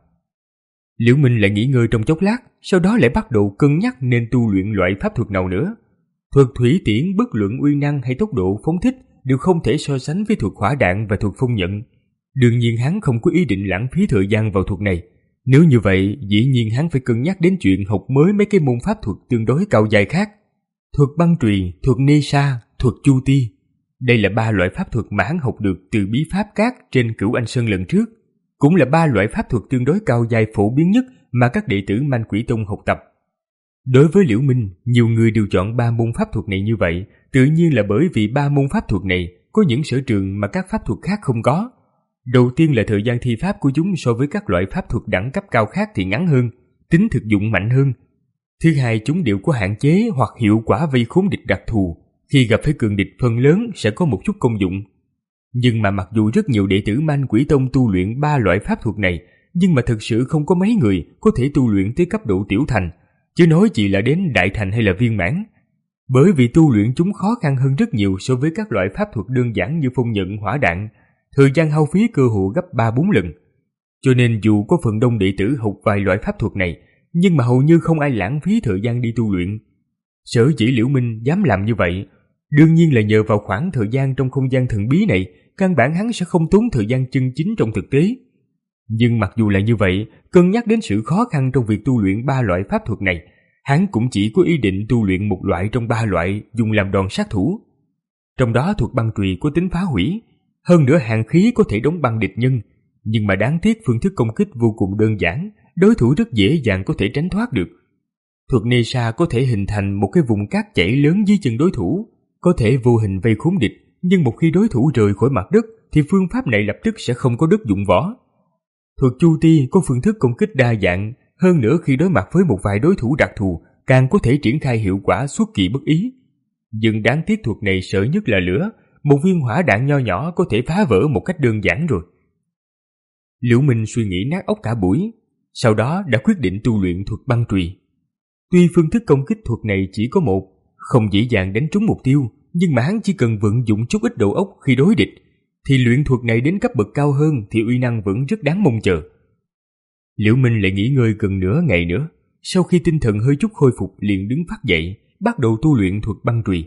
Liễu Minh lại nghỉ ngơi trong chốc lát, sau đó lại bắt đầu cân nhắc nên tu luyện loại pháp thuật nào nữa. Thuật thủy tiễn bất luận uy năng hay tốc độ phóng thích đều không thể so sánh với thuật hỏa đạn và thuật phong nhận. Đương nhiên hắn không có ý định lãng phí thời gian vào thuật này. Nếu như vậy, dĩ nhiên hắn phải cân nhắc đến chuyện học mới mấy cái môn pháp thuật tương đối cao dài khác. Thuật băng truyền, thuật nê sa, thuật chu ti. Đây là ba loại pháp thuật mà hắn học được từ bí pháp cát trên Cửu Anh Sơn lần trước. Cũng là ba loại pháp thuật tương đối cao dài phổ biến nhất mà các đệ tử Man Quỷ Tông học tập. Đối với Liễu Minh, nhiều người đều chọn ba môn pháp thuật này như vậy, tự nhiên là bởi vì ba môn pháp thuật này có những sở trường mà các pháp thuật khác không có. Đầu tiên là thời gian thi pháp của chúng so với các loại pháp thuật đẳng cấp cao khác thì ngắn hơn, tính thực dụng mạnh hơn. Thứ hai, chúng đều có hạn chế hoặc hiệu quả vây khốn địch đặc thù, khi gặp phải cường địch phần lớn sẽ có một chút công dụng. Nhưng mà mặc dù rất nhiều đệ tử Man Quỷ Tông tu luyện ba loại pháp thuật này, nhưng mà thực sự không có mấy người có thể tu luyện tới cấp độ tiểu thành, chứ nói chỉ là đến đại thành hay là viên mãn. Bởi vì tu luyện chúng khó khăn hơn rất nhiều so với các loại pháp thuật đơn giản như phong nhận, hỏa đạn, thời gian hao phí cơ hồ gấp ba bốn lần. Cho nên dù có phần đông đệ tử học vài loại pháp thuật này, nhưng mà hầu như không ai lãng phí thời gian đi tu luyện. Sở dĩ Liễu Minh dám làm như vậy, đương nhiên là nhờ vào khoảng thời gian trong không gian thần bí này, căn bản hắn sẽ không tốn thời gian chân chính trong thực tế. Nhưng mặc dù là như vậy, cân nhắc đến sự khó khăn trong việc tu luyện ba loại pháp thuật này, hắn cũng chỉ có ý định tu luyện một loại trong ba loại dùng làm đòn sát thủ. Trong đó thuật băng chùy có tính phá hủy, hơn nữa hàn khí có thể đóng băng địch nhân, nhưng mà đáng tiếc phương thức công kích vô cùng đơn giản, đối thủ rất dễ dàng có thể tránh thoát được. Thuật nê sa có thể hình thành một cái vùng cát chảy lớn dưới chân đối thủ, có thể vô hình vây khốn địch, nhưng một khi đối thủ rời khỏi mặt đất thì phương pháp này lập tức sẽ không có đất dụng võ. Thuật chu ti có phương thức công kích đa dạng, hơn nữa khi đối mặt với một vài đối thủ đặc thù càng có thể triển khai hiệu quả xuất kỳ bất ý. Nhưng đáng tiếc thuật này sợ nhất là lửa, một viên hỏa đạn nho nhỏ có thể phá vỡ một cách đơn giản rồi. Liễu Minh suy nghĩ nát óc cả buổi, sau đó đã quyết định tu luyện thuật băng chùy. Tuy phương thức công kích thuật này chỉ có một, không dễ dàng đánh trúng mục tiêu, nhưng mà hắn chỉ cần vận dụng chút ít đầu óc khi đối địch. thì luyện thuật này đến cấp bậc cao hơn thì uy năng vẫn rất đáng mong chờ. Liễu Minh lại nghỉ ngơi gần nửa ngày nữa, sau khi tinh thần hơi chút khôi phục liền đứng phát dậy, bắt đầu tu luyện thuật băng chùy.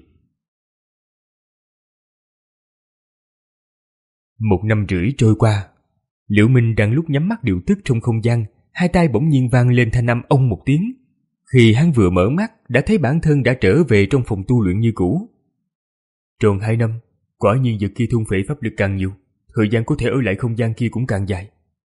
Một năm rưỡi trôi qua, Liễu Minh đang lúc nhắm mắt điều tức trong không gian, hai tai bỗng nhiên vang lên thanh âm ông một tiếng. Khi hắn vừa mở mắt, đã thấy bản thân đã trở về trong phòng tu luyện như cũ. Tròn hai năm, quả nhiên vật kia thôn phệ pháp lực càng nhiều, thời gian có thể ở lại không gian kia cũng càng dài.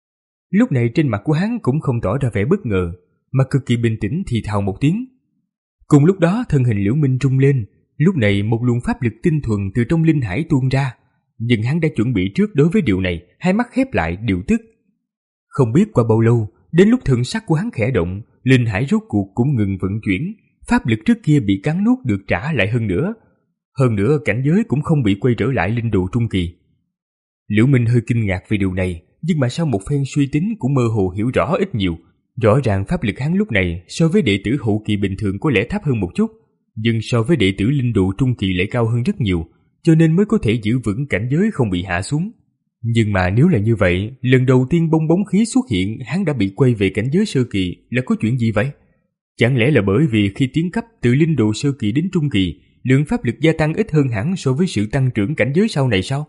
Lúc này trên mặt của hắn cũng không tỏ ra vẻ bất ngờ, mà cực kỳ bình tĩnh thì thào một tiếng. Cùng lúc đó thân hình Liễu Minh rung lên, lúc này một luồng pháp lực tinh thuần từ trong linh hải tuôn ra, nhưng hắn đã chuẩn bị trước đối với điều này, hai mắt khép lại điều tức. Không biết qua bao lâu, đến lúc thần sắc của hắn khẽ động, linh hải rốt cuộc cũng ngừng vận chuyển, pháp lực trước kia bị cắn nuốt được trả lại hơn nữa. Hơn nữa cảnh giới cũng không bị quay trở lại linh đồ trung kỳ. Liễu Minh hơi kinh ngạc về điều này, nhưng mà sau một phen suy tính cũng mơ hồ hiểu rõ ít nhiều. Rõ ràng pháp lực hắn lúc này so với đệ tử hậu kỳ bình thường có lẽ thấp hơn một chút, nhưng so với đệ tử linh đồ trung kỳ lại cao hơn rất nhiều, cho nên mới có thể giữ vững cảnh giới không bị hạ xuống. Nhưng mà nếu là như vậy, lần đầu tiên bong bóng khí xuất hiện hắn đã bị quay về cảnh giới sơ kỳ là có chuyện gì vậy? Chẳng lẽ là bởi vì khi tiến cấp từ linh đồ sơ kỳ đến trung kỳ, lượng pháp lực gia tăng ít hơn hẳn so với sự tăng trưởng cảnh giới sau này sao?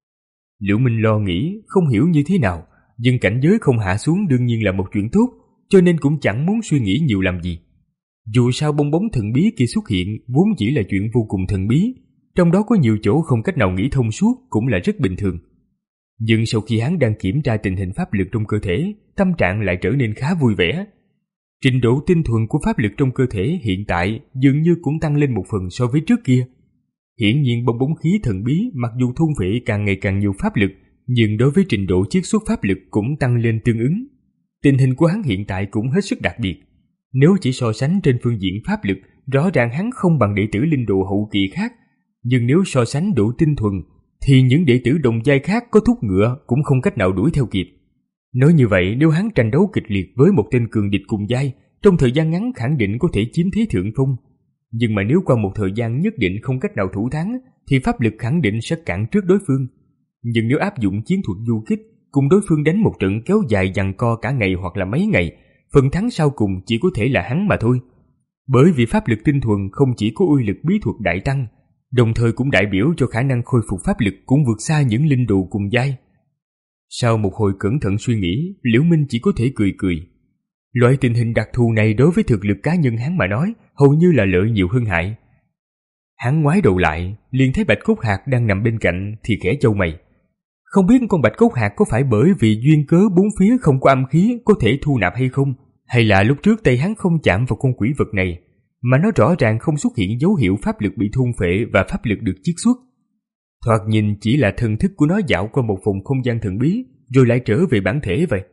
Liễu Minh lo nghĩ, không hiểu như thế nào, nhưng cảnh giới không hạ xuống đương nhiên là một chuyện tốt, cho nên cũng chẳng muốn suy nghĩ nhiều làm gì. Dù sao bong bóng thần bí kia xuất hiện vốn chỉ là chuyện vô cùng thần bí, trong đó có nhiều chỗ không cách nào nghĩ thông suốt cũng là rất bình thường. Nhưng sau khi hắn đang kiểm tra tình hình pháp lực trong cơ thể, tâm trạng lại trở nên khá vui vẻ. Trình độ tinh thuần của pháp lực trong cơ thể hiện tại dường như cũng tăng lên một phần so với trước kia. Hiển nhiên bong bóng khí thần bí mặc dù thôn phệ càng ngày càng nhiều pháp lực, nhưng đối với trình độ chiết xuất pháp lực cũng tăng lên tương ứng. Tình hình của hắn hiện tại cũng hết sức đặc biệt. Nếu chỉ so sánh trên phương diện pháp lực, rõ ràng hắn không bằng đệ tử linh đồ hậu kỳ khác, nhưng nếu so sánh độ tinh thuần thì những đệ tử đồng giai khác có thúc ngựa cũng không cách nào đuổi theo kịp. Nói như vậy, nếu hắn tranh đấu kịch liệt với một tên cường địch cùng giai, trong thời gian ngắn khẳng định có thể chiếm thế thượng phong. Nhưng mà nếu qua một thời gian nhất định không cách nào thủ thắng, thì pháp lực khẳng định sẽ cản trước đối phương. Nhưng nếu áp dụng chiến thuật du kích, cùng đối phương đánh một trận kéo dài giằng co cả ngày hoặc là mấy ngày, phần thắng sau cùng chỉ có thể là hắn mà thôi. Bởi vì pháp lực tinh thuần không chỉ có uy lực bí thuật đại tăng, đồng thời cũng đại biểu cho khả năng khôi phục pháp lực cũng vượt xa những linh đồ cùng giai. Sau một hồi cẩn thận suy nghĩ, Liễu Minh chỉ có thể cười cười. Loại tình hình đặc thù này đối với thực lực cá nhân hắn mà nói, hầu như là lợi nhiều hơn hại. Hắn ngoái đầu lại, liền thấy Bạch Cốt Hạc đang nằm bên cạnh thì khẽ chau mày. Không biết con Bạch Cốt Hạc có phải bởi vì duyên cớ bốn phía không có âm khí có thể thu nạp hay không, hay là lúc trước tay hắn không chạm vào con quỷ vật này, mà nó rõ ràng không xuất hiện dấu hiệu pháp lực bị thôn phệ và pháp lực được chiết xuất. Thoạt nhìn chỉ là thần thức của nó dạo qua một vùng không gian thần bí, rồi lại trở về bản thể vậy.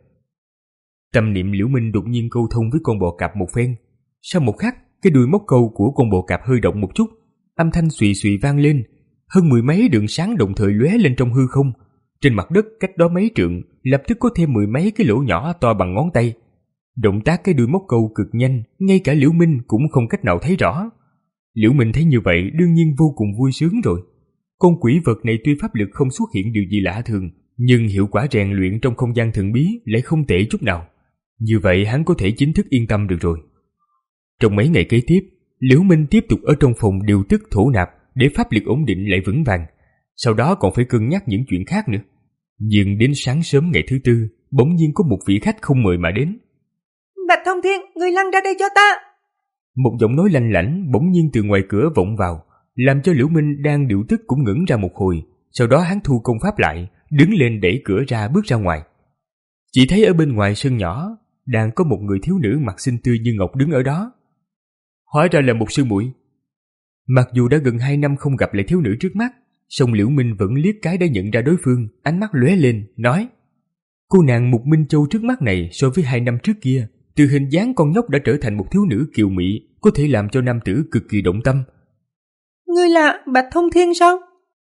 Tâm niệm Liễu Minh đột nhiên câu thông với con bò cạp một phen. Sau một khắc, cái đuôi móc câu của con bò cạp hơi động một chút, âm thanh xùy xùy vang lên, hơn mười mấy đường sáng đồng thời lóe lên trong hư không. Trên mặt đất cách đó mấy trượng, lập tức có thêm mười mấy cái lỗ nhỏ to bằng ngón tay. Động tác cái đuôi móc câu cực nhanh, ngay cả Liễu Minh cũng không cách nào thấy rõ. Liễu Minh thấy như vậy đương nhiên vô cùng vui sướng rồi. Con quỷ vật này tuy pháp lực không xuất hiện điều gì lạ thường, nhưng hiệu quả rèn luyện trong không gian thần bí lại không tệ chút nào. Như vậy hắn có thể chính thức yên tâm được rồi. Trong mấy ngày kế tiếp, Liễu Minh tiếp tục ở trong phòng điều tức thổ nạp để pháp lực ổn định lại vững vàng. Sau đó còn phải cân nhắc những chuyện khác nữa. Nhưng đến sáng sớm ngày thứ tư, bỗng nhiên có một vị khách không mời mà đến. Bạch Thông Thiên, ngươi lăn ra đây cho ta. Một giọng nói lanh lảnh bỗng nhiên từ ngoài cửa vọng vào, làm cho Liễu Minh đang điều tức cũng ngẩn ra một hồi. Sau đó hắn thu công pháp lại, đứng lên đẩy cửa ra bước ra ngoài. Chỉ thấy ở bên ngoài sân nhỏ đang có một người thiếu nữ mặt xinh tươi như ngọc đứng ở đó. Hóa ra là một sư muội. Mặc dù đã gần hai năm không gặp lại thiếu nữ trước mắt, song Liễu Minh vẫn liếc cái đã nhận ra đối phương, ánh mắt lóe lên, nói: cô nàng Mục Minh Châu trước mắt này so với hai năm trước kia, từ hình dáng con nhóc đã trở thành một thiếu nữ kiều mỹ, có thể làm cho nam tử cực kỳ động tâm. Ngươi là Bạch Thông Thiên sao?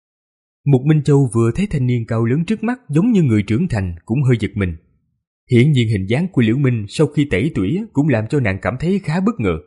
Mục Minh Châu vừa thấy thanh niên cao lớn trước mắt giống như người trưởng thành cũng hơi giật mình. Hiển nhiên hình dáng của Liễu Minh sau khi tẩy tủy cũng làm cho nàng cảm thấy khá bất ngờ.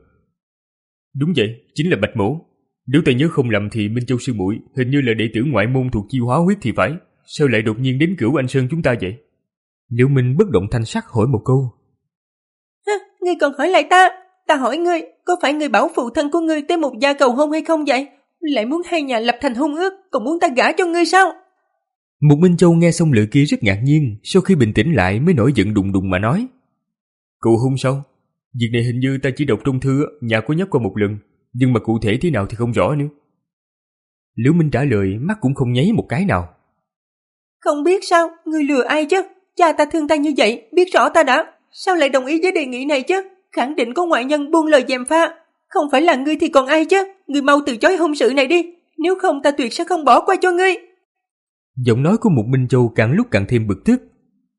Đúng vậy, chính là Bạch Mỗ. Nếu ta nhớ không lầm thì Minh Châu sư muội hình như là đệ tử ngoại môn thuộc Chi Hóa Huyết thì phải. sao lại đột nhiên đến Cửu Anh Sơn chúng ta vậy? Liễu Minh bất động thanh sắc hỏi một câu. Hả, ngươi còn hỏi lại ta? Ta hỏi ngươi, có phải ngươi bảo phụ thân của ngươi tới một gia cầu hôn hay không vậy? Lại muốn hai nhà lập thành hôn ước, còn muốn ta gả cho ngươi sao? Mục Minh Châu nghe xong lời kia rất ngạc nhiên, sau khi bình tĩnh lại mới nổi giận đùng đùng mà nói. Cầu hôn sao? Việc này hình như ta chỉ đọc trong thư, nhà có nhắc qua một lần, nhưng mà cụ thể thế nào thì không rõ nữa. Liễu Minh trả lời, mắt cũng không nháy một cái nào. Không biết sao, ngươi lừa ai chứ? Cha ta thương ta như vậy, biết rõ ta đã, sao lại đồng ý với đề nghị này chứ? Khẳng định có ngoại nhân buông lời gièm pha. Không phải là ngươi thì còn ai chứ? Ngươi mau từ chối hôn sự này đi, nếu không ta tuyệt sẽ không bỏ qua cho ngươi. Giọng nói của Mục Minh Châu càng lúc càng thêm bực tức.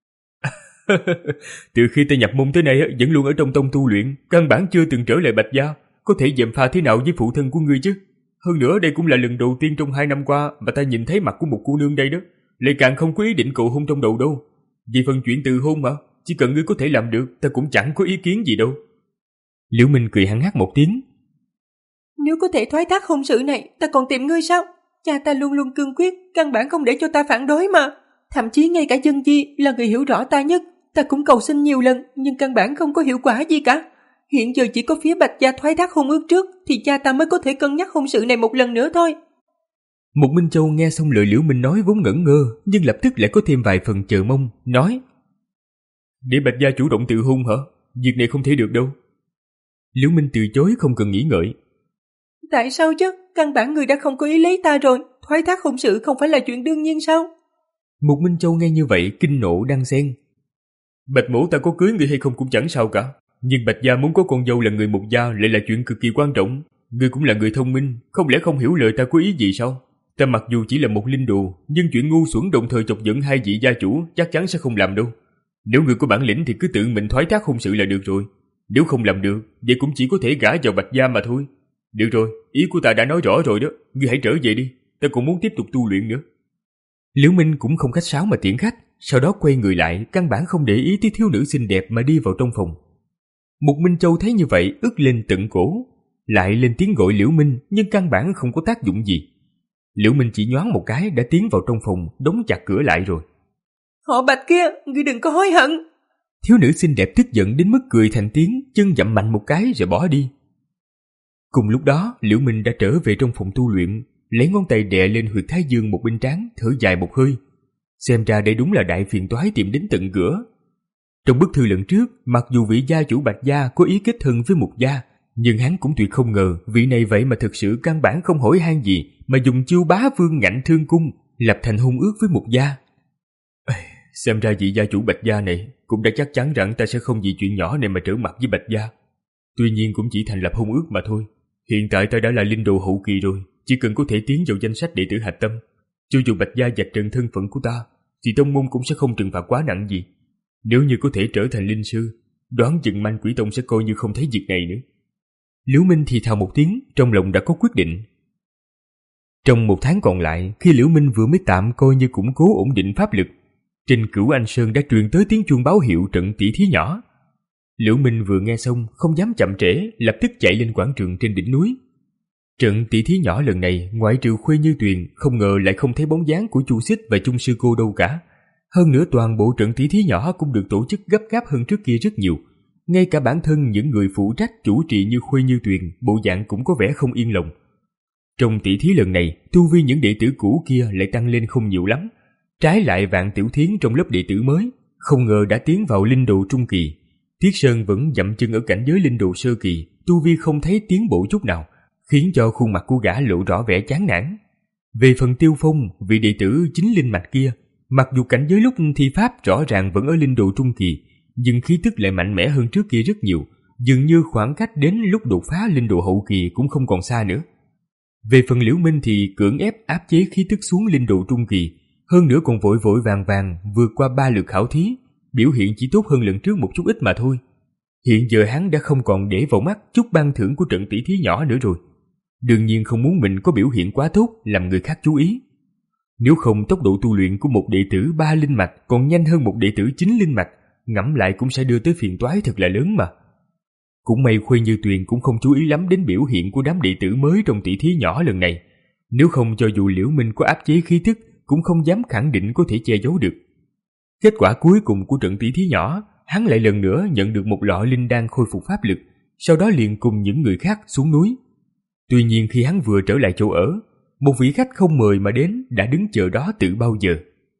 Từ khi ta nhập môn tới nay vẫn luôn ở trong tông tu luyện, căn bản chưa từng trở lại Bạch gia, có thể gièm pha thế nào với phụ thân của ngươi chứ? Hơn nữa đây cũng là lần đầu tiên trong hai năm qua mà ta nhìn thấy mặt của một cô nương đây đó, lại càng không có ý định cầu hôn trong đầu đâu. Vì phần chuyện từ hôn mà, chỉ cần ngươi có thể làm được, ta cũng chẳng có ý kiến gì đâu. Liễu Minh cười hăng hắc một tiếng. Nếu có thể thoái thác hôn sự này, ta còn tìm ngươi sao? Cha ta luôn luôn cương quyết, căn bản không để cho ta phản đối mà. Thậm chí ngay cả Dân Di là người hiểu rõ ta nhất, ta cũng cầu xin nhiều lần, nhưng căn bản không có hiệu quả gì cả. Hiện giờ chỉ có phía Bạch gia thoái thác hôn ước trước, thì cha ta mới có thể cân nhắc hôn sự này một lần nữa thôi. Mục Minh Châu nghe xong lời Liễu Minh nói vốn ngẩn ngơ, nhưng lập tức lại có thêm vài phần chờ mong, nói. Để Bạch gia chủ động tự hôn hả? Việc này không thể được đâu. Liễu Minh từ chối không cần nghĩ ngợi. Tại sao chứ? Căn bản người đã không có ý lấy ta rồi, thoái thác hôn sự không phải là chuyện đương nhiên sao? Mục Minh Châu nghe như vậy kinh nộ đan xen. Bạch mẫu ta có cưới người hay không cũng chẳng sao cả, nhưng Bạch gia muốn có con dâu là người Mục gia lại là chuyện cực kỳ quan trọng. Ngươi cũng là người thông minh, không lẽ không hiểu lời ta có ý gì sao? Ta mặc dù chỉ là một linh đồ, nhưng chuyện ngu xuẩn đồng thời chọc giận hai vị gia chủ chắc chắn sẽ không làm đâu. Nếu ngươi có bản lĩnh thì cứ tự mình thoái thác hôn sự là được rồi. Nếu không làm được, vậy cũng chỉ có thể gả vào Bạch gia mà thôi. Được rồi, ý của ta đã nói rõ rồi đó, ngươi hãy trở về đi, ta cũng muốn tiếp tục tu luyện nữa. Liễu Minh cũng không khách sáo mà tiễn khách, sau đó quay người lại, căn bản không để ý tới thiếu nữ xinh đẹp mà đi vào trong phòng. Mục Minh Châu thấy như vậy ức lên tận cổ, lại lên tiếng gọi Liễu Minh nhưng căn bản không có tác dụng gì. Liễu Minh chỉ nhoáng một cái đã tiến vào trong phòng, đóng chặt cửa lại rồi. Họ Bạch kia, ngươi đừng có hối hận. Thiếu nữ xinh đẹp tức giận đến mức cười thành tiếng, chân dậm mạnh một cái rồi bỏ đi. Cùng lúc đó, Liễu Minh đã trở về trong phòng tu luyện, lấy ngón tay đè lên huyệt thái dương một bên trán, thở dài một hơi. Xem ra đây đúng là đại phiền toái tìm đến tận cửa. Trong bức thư lần trước, mặc dù vị gia chủ Bạch gia có ý kết thân với Mục gia, nhưng hắn cũng tuyệt không ngờ vị này vậy mà thực sự căn bản không hỏi han gì mà dùng chiêu bá vương ngạnh thương cung lập thành hôn ước với Mục gia. Xem ra vị gia chủ Bạch gia này cũng đã chắc chắn rằng ta sẽ không vì chuyện nhỏ này mà trở mặt với Bạch gia. Tuy nhiên cũng chỉ thành lập hôn ước mà thôi. Hiện tại ta đã là linh đồ hậu kỳ rồi, chỉ cần có thể tiến vào danh sách đệ tử hạch tâm. Cho dù Bạch gia vạch trần thân phận của ta, thì tông môn cũng sẽ không trừng phạt quá nặng gì. Nếu như có thể trở thành linh sư, đoán chừng Manh Quỷ Tông sẽ coi như không thấy việc này nữa. Liễu Minh thì thào một tiếng, trong lòng đã có quyết định. Trong một tháng còn lại, khi Liễu Minh vừa mới tạm coi như củng cố ổn định pháp lực, trên Cửu Anh Sơn đã truyền tới tiếng chuông báo hiệu trận tỷ thí nhỏ. Liễu Minh vừa nghe xong, không dám chậm trễ, lập tức chạy lên quảng trường trên đỉnh núi. Trận tỷ thí nhỏ lần này, ngoại trừ Khuê Như Tuyền, không ngờ lại không thấy bóng dáng của Chu Xích và Chung Sư Cô đâu cả. Hơn nữa toàn bộ trận tỷ thí nhỏ cũng được tổ chức gấp gáp hơn trước kia rất nhiều. Ngay cả bản thân những người phụ trách chủ trì như Khuê Như Tuyền, bộ dạng cũng có vẻ không yên lòng. Trong tỷ thí lần này, tu vi những đệ tử cũ kia lại tăng lên không nhiều lắm. Trái lại Vạn Tiểu Thiến trong lớp đệ tử mới, không ngờ đã tiến vào linh đồ trung kỳ. Tiết Sơn vẫn dậm chân ở cảnh giới linh đồ sơ kỳ, tu vi không thấy tiến bộ chút nào, khiến cho khuôn mặt của gã lộ rõ vẻ chán nản. Về phần Tiêu Phong, vị đệ tử chính linh mạch kia, mặc dù cảnh giới lúc thi pháp rõ ràng vẫn ở linh đồ trung kỳ, nhưng khí tức lại mạnh mẽ hơn trước kia rất nhiều, dường như khoảng cách đến lúc đột phá linh đồ hậu kỳ cũng không còn xa nữa. Về phần Liễu Minh thì cưỡng ép áp chế khí tức xuống linh đồ trung kỳ, hơn nữa còn vội vội vàng vàng vượt qua ba lượt khảo thí, biểu hiện chỉ tốt hơn lần trước một chút ít mà thôi. Hiện giờ hắn đã không còn để vào mắt chút ban thưởng của trận tỷ thí nhỏ nữa rồi. Đương nhiên không muốn mình có biểu hiện quá tốt làm người khác chú ý. Nếu không tốc độ tu luyện của một đệ tử ba linh mạch còn nhanh hơn một đệ tử chín linh mạch, ngẫm lại cũng sẽ đưa tới phiền toái thật là lớn mà. Cũng may Khuê Như Tuyền cũng không chú ý lắm đến biểu hiện của đám đệ tử mới trong tỷ thí nhỏ lần này. Nếu không cho dù Liễu Minh có áp chế khí tức cũng không dám khẳng định có thể che giấu được. Kết quả cuối cùng của trận tỷ thí nhỏ, hắn lại lần nữa nhận được một lọ linh đan khôi phục pháp lực, sau đó liền cùng những người khác xuống núi. Tuy nhiên khi hắn vừa trở lại chỗ ở, một vị khách không mời mà đến đã đứng chờ đó từ bao giờ.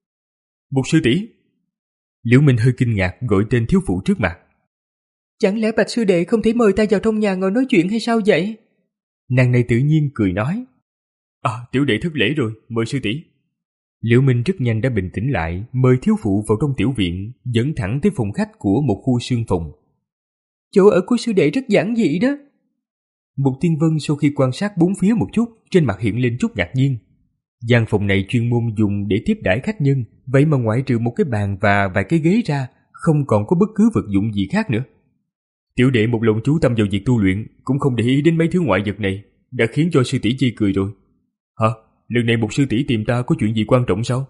Một sư tỷ. Liễu Minh hơi kinh ngạc gọi tên thiếu phụ trước mặt. Chẳng lẽ Bạch sư đệ không thể mời ta vào trong nhà ngồi nói chuyện hay sao vậy? Nàng này tự nhiên cười nói. À, tiểu đệ thất lễ rồi, mời sư tỷ. Liễu Minh rất nhanh đã bình tĩnh lại, mời thiếu phụ vào trong tiểu viện, dẫn thẳng tới phòng khách của một khu sương phòng. Chỗ ở của sư đệ rất giản dị đó. Mục Tiên Vân sau khi quan sát bốn phía một chút, trên mặt hiện lên chút ngạc nhiên. Gian phòng này chuyên môn dùng để tiếp đãi khách nhân, vậy mà ngoại trừ một cái bàn và vài cái ghế ra, không còn có bất cứ vật dụng gì khác nữa. Tiểu đệ một lòng chú tâm vào việc tu luyện, cũng không để ý đến mấy thứ ngoại vật này, đã khiến cho sư tỷ chê cười rồi. Hả? Lần này một sư tỷ tìm ta có chuyện gì quan trọng sao?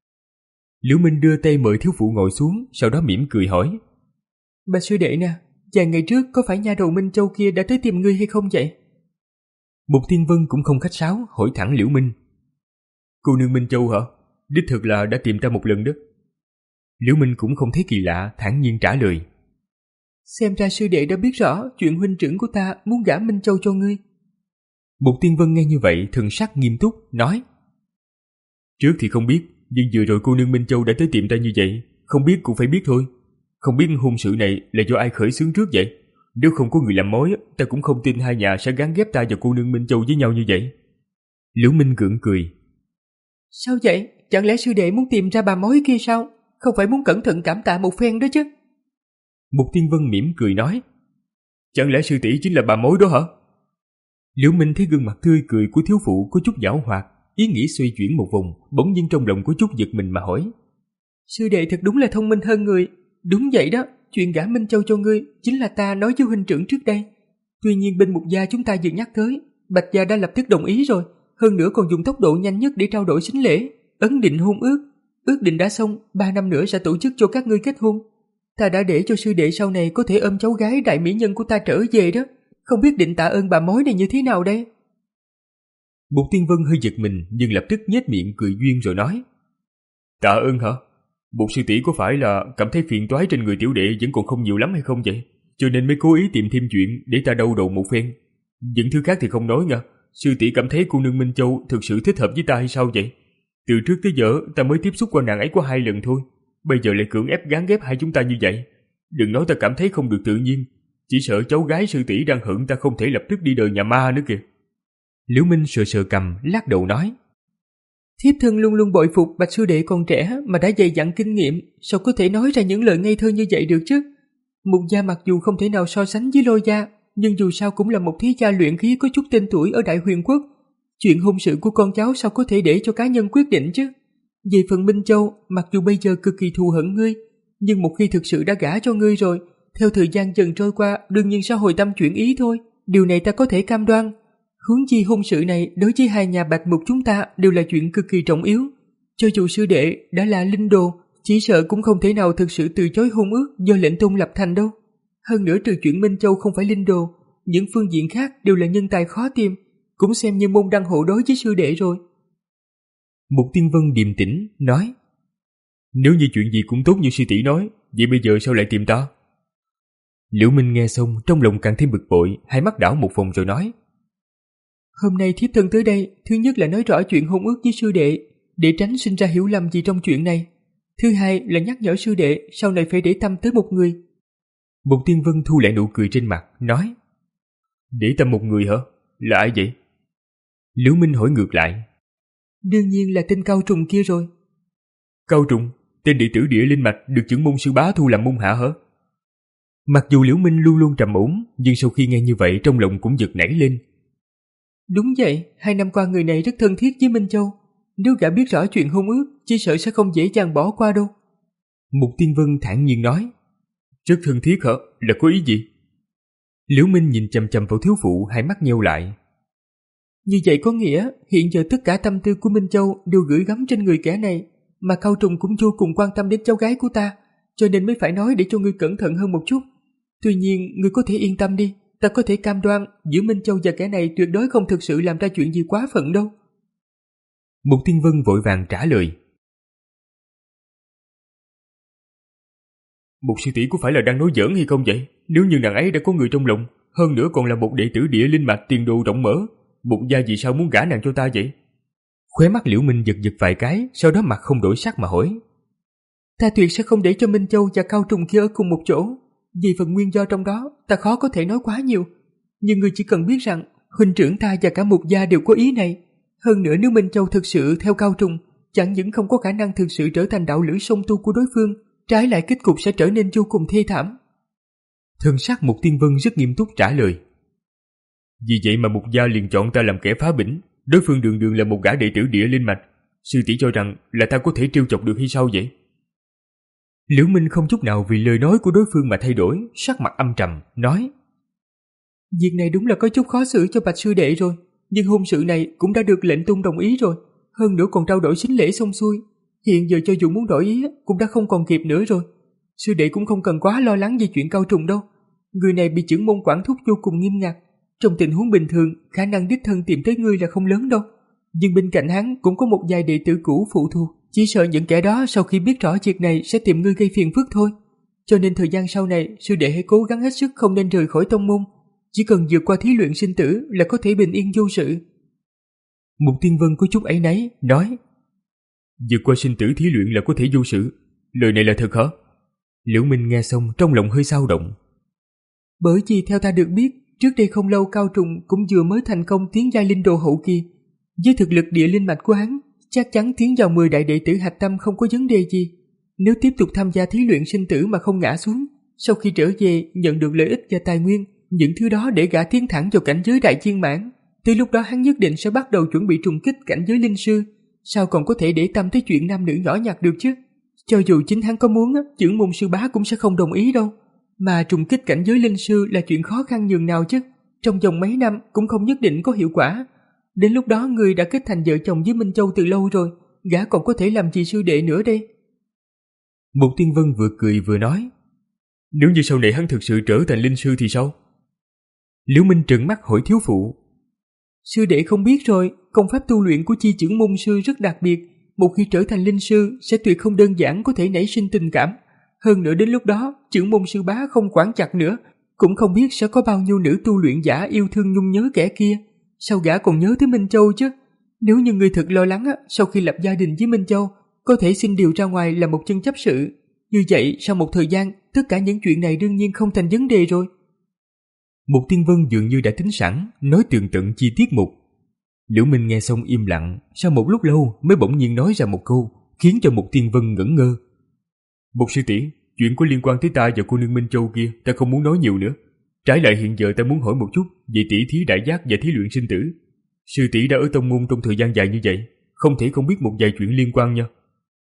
Liễu Minh đưa tay mời thiếu phụ ngồi xuống, sau đó mỉm cười hỏi. Bạch sư đệ nè, vài ngày trước có phải nha đầu Minh Châu kia đã tới tìm ngươi hay không vậy? Mục Tiên Vân cũng không khách sáo, hỏi thẳng Liễu Minh. Cô nương Minh Châu hả? Đích thực là đã tìm ta một lần đó. Liễu Minh cũng không thấy kỳ lạ, thản nhiên trả lời. Xem ra sư đệ đã biết rõ chuyện huynh trưởng của ta muốn gả Minh Châu cho ngươi. Mục Tiên Vân nghe như vậy thần sắc nghiêm túc, nói. Trước thì không biết, nhưng vừa rồi cô nương Minh Châu đã tới tìm ta như vậy, không biết cũng phải biết thôi. Không biết hôn sự này là do ai khởi xướng trước vậy? Nếu không có người làm mối, ta cũng không tin hai nhà sẽ gắn ghép ta và cô nương Minh Châu với nhau như vậy. Liễu Minh gượng cười. Sao vậy? Chẳng lẽ sư đệ muốn tìm ra bà mối kia sao? Không phải muốn cẩn thận cảm tạ một phen đó chứ? Mục Tiên Vân mỉm cười nói. Chẳng lẽ sư tỷ chính là bà mối đó hả? Liễu Minh thấy gương mặt tươi cười của thiếu phụ có chút giảo hoạt, ý nghĩ xoay chuyển một vòng, bỗng nhiên trong lòng có chút giật mình mà hỏi. Sư đệ thật đúng là thông minh hơn người. Đúng vậy đó, chuyện gả Minh Châu cho ngươi chính là ta nói với huynh trưởng trước đây. Tuy nhiên bên Mục gia chúng ta vừa nhắc tới, Bạch gia đã lập tức đồng ý rồi, hơn nữa còn dùng tốc độ nhanh nhất để trao đổi sính lễ, ấn định hôn ước. Ước định đã xong, ba năm nữa sẽ tổ chức cho các ngươi kết hôn. Ta đã để cho sư đệ sau này có thể ôm cháu gái đại mỹ nhân của ta trở về đó. Không biết định tạ ơn bà mối này như thế nào đây? Mục Tiên Vân hơi giật mình nhưng lập tức nhếch miệng cười duyên rồi nói. Tạ ơn hả? Bột sư tỷ có phải là cảm thấy phiền toái trên người tiểu đệ vẫn còn không nhiều lắm hay không vậy? Cho nên mới cố ý tìm thêm chuyện để ta đau đầu một phen. Những thứ khác thì không nói nha. Sư tỷ cảm thấy cô nương Minh Châu thực sự thích hợp với ta hay sao vậy? Từ trước tới giờ ta mới tiếp xúc qua nàng ấy có hai lần thôi. Bây giờ lại cưỡng ép gán ghép hai chúng ta như vậy. Đừng nói ta cảm thấy không được tự nhiên. Chỉ sợ cháu gái sư tỷ đang hận ta không thể lập tức đi đời nhà ma nữa kìa. Liễu Minh sờ sờ cằm, lắc đầu nói. Thiếp thân luôn luôn bội phục Bạch sư đệ còn trẻ mà đã dày dặn kinh nghiệm, sao có thể nói ra những lời ngây thơ như vậy được chứ? Mục gia mặc dù không thể nào so sánh với Lôi gia, nhưng dù sao cũng là một thế gia luyện khí có chút tên tuổi ở Đại Huyền Quốc. Chuyện hôn sự của con cháu sao có thể để cho cá nhân quyết định chứ? Về phần Minh Châu, mặc dù bây giờ cực kỳ thù hận ngươi, nhưng một khi thực sự đã gả cho ngươi rồi, theo thời gian dần trôi qua đương nhiên sẽ hồi tâm chuyển ý thôi. Điều này ta có thể cam đoan. Huống chi hôn sự này đối với hai nhà Bạch Mục chúng ta đều là chuyện cực kỳ trọng yếu. Cho dù sư đệ đã là linh đồ, chỉ sợ cũng không thể nào thực sự từ chối hôn ước do lệnh tôn lập thành đâu. Hơn nữa trừ chuyện Minh Châu không phải linh đồ, những phương diện khác đều là nhân tài khó tìm, cũng xem như môn đăng hộ đối với sư đệ rồi. Mục Tiên Vân điềm tĩnh nói. Nếu như chuyện gì cũng tốt như sư tỷ nói, vậy bây giờ sao lại tìm ta? Liễu Minh nghe xong trong lòng càng thêm bực bội, hai mắt đảo một vòng rồi nói. Hôm nay thiếp thân tới đây, thứ nhất là nói rõ chuyện hôn ước với sư đệ, để tránh sinh ra hiểu lầm gì trong chuyện này. Thứ hai là nhắc nhở sư đệ sau này phải để tâm tới một người. Mục Tiên Vân thu lại nụ cười trên mặt, nói. Để tâm một người hả? Là ai vậy? Liễu Minh hỏi ngược lại. Đương nhiên là tên Cao Trùng kia rồi. Cao Trùng, tên đệ tử Địa Linh Mạch được trưởng môn sư bá thu làm môn hạ hả? Mặc dù Liễu Minh luôn luôn trầm ổn, nhưng sau khi nghe như vậy trong lòng cũng giật nảy lên. Đúng vậy, hai năm qua người này rất thân thiết với Minh Châu. Nếu gã biết rõ chuyện hôn ước, chỉ sợ sẽ không dễ dàng bỏ qua đâu. Mục Tiên Vân thản nhiên nói. Rất thân thiết hả? Là có ý gì? Liễu Minh nhìn chằm chằm vào thiếu phụ, hai mắt nheo lại. Như vậy có nghĩa hiện giờ tất cả tâm tư của Minh Châu đều gửi gắm trên người kẻ này, mà Cao Trùng cũng vô cùng quan tâm đến cháu gái của ta, cho nên mới phải nói để cho ngươi cẩn thận hơn một chút. Tuy nhiên, ngươi có thể yên tâm đi, ta có thể cam đoan giữa Minh Châu và kẻ này tuyệt đối không thực sự làm ra chuyện gì quá phận đâu. Mục Tiên Vân vội vàng trả lời. Mục sư tỷ có phải là đang nói giỡn hay không vậy? Nếu như nàng ấy đã có người trong lòng, hơn nữa còn là một đệ tử địa linh mạch tiền đồ rộng mở, Mục gia vì sao muốn gả nàng cho ta vậy? Khóe mắt Liễu Minh giật giật vài cái, sau đó mặt không đổi sắc mà hỏi. Ta tuyệt sẽ không để cho Minh Châu và Cao Trùng kia ở cùng một chỗ. Vì phần nguyên do trong đó, ta khó có thể nói quá nhiều. Nhưng ngươi chỉ cần biết rằng, huynh trưởng ta và cả Mục gia đều có ý này. Hơn nữa nếu Minh Châu thực sự theo Cao Trùng, chẳng những không có khả năng thực sự trở thành đạo lữ song tu của đối phương, trái lại kết cục sẽ trở nên vô cùng thê thảm. Thân sắc Mục Tiên Vân rất nghiêm túc trả lời. Vì vậy mà Mục gia liền chọn ta làm kẻ phá bỉnh. Đối phương đường đường là một gã đệ tử địa linh mạch. Sư tỷ cho rằng là ta có thể trêu chọc được hay sao vậy? Liễu Minh không chút nào vì lời nói của đối phương mà thay đổi, sắc mặt âm trầm, nói. Việc này đúng là có chút khó xử cho Bạch sư đệ rồi, nhưng hôn sự này cũng đã được lệnh tung đồng ý rồi, hơn nữa còn trao đổi sính lễ xong xuôi. Hiện giờ cho dù muốn đổi ý cũng đã không còn kịp nữa rồi. Sư đệ cũng không cần quá lo lắng về chuyện Cao Trùng đâu. Người này bị chưởng môn quản thúc vô cùng nghiêm ngặt. Trong tình huống bình thường, khả năng đích thân tìm tới ngươi là không lớn đâu. Nhưng bên cạnh hắn cũng có một vài đệ tử cũ phụ thuộc. Chỉ sợ những kẻ đó sau khi biết rõ việc này sẽ tìm ngươi gây phiền phức thôi. Cho nên thời gian sau này, sư đệ hãy cố gắng hết sức không nên rời khỏi tông môn. Chỉ cần vượt qua thí luyện sinh tử là có thể bình yên vô sự. Mục Tiên Vân có chút áy náy, nói. Vượt qua sinh tử thí luyện là có thể vô sự. Lời này là thật hả? Liễu Minh nghe xong trong lòng hơi dao động. Bởi vì theo ta được biết, trước đây không lâu Cao Trùng cũng vừa mới thành công tiến giai linh đồ hậu kỳ. Với thực lực địa linh mạch của hắn, chắc chắn tiến vào mười đại đệ tử hạch tâm không có vấn đề gì. Nếu tiếp tục tham gia thí luyện sinh tử mà không ngã xuống, sau khi trở về nhận được lợi ích và tài nguyên, những thứ đó để gã tiến thẳng vào cảnh giới đại viên mãn. Tới lúc đó hắn nhất định sẽ bắt đầu chuẩn bị trùng kích cảnh giới linh sư. Sao còn có thể để tâm tới chuyện nam nữ nhỏ nhặt được chứ? Cho dù chính hắn có muốn, chưởng môn sư bá cũng sẽ không đồng ý đâu. Mà trùng kích cảnh giới linh sư là chuyện khó khăn nhường nào chứ? Trong vòng mấy năm cũng không nhất định có hiệu quả. Đến lúc đó người đã kết thành vợ chồng với Minh Châu từ lâu rồi, gã còn có thể làm gì sư đệ nữa đây? Mục Tiên Vân vừa cười vừa nói. Nếu như sau này hắn thực sự trở thành linh sư thì sao? Liễu Minh trợn mắt hỏi thiếu phụ. Sư đệ không biết rồi, công pháp tu luyện của chi chưởng môn sư rất đặc biệt. Một khi trở thành linh sư sẽ tuyệt không đơn giản có thể nảy sinh tình cảm. Hơn nữa đến lúc đó, chưởng môn sư bá không quản chặt nữa, cũng không biết sẽ có bao nhiêu nữ tu luyện giả yêu thương nhung nhớ kẻ kia. Sao gã còn nhớ tới Minh Châu chứ? Nếu như người thật lo lắng, sau khi lập gia đình với Minh Châu, có thể xin điều ra ngoài là một chân chấp sự. Như vậy, sau một thời gian, tất cả những chuyện này đương nhiên không thành vấn đề rồi. Mục Tiên Vân dường như đã tính sẵn, nói tường tận chi tiết một. Liễu Minh nghe xong im lặng, sau một lúc lâu mới bỗng nhiên nói ra một câu, khiến cho Mục Tiên Vân ngẩn ngơ. Mục sư tỷ, chuyện có liên quan tới ta và cô nương Minh Châu kia, ta không muốn nói nhiều nữa. Trái lại hiện giờ ta muốn hỏi một chút về tỷ thí đại giác và thí luyện sinh tử. Sư tỷ đã ở tông môn trong thời gian dài như vậy, không thể không biết một vài chuyện liên quan nha.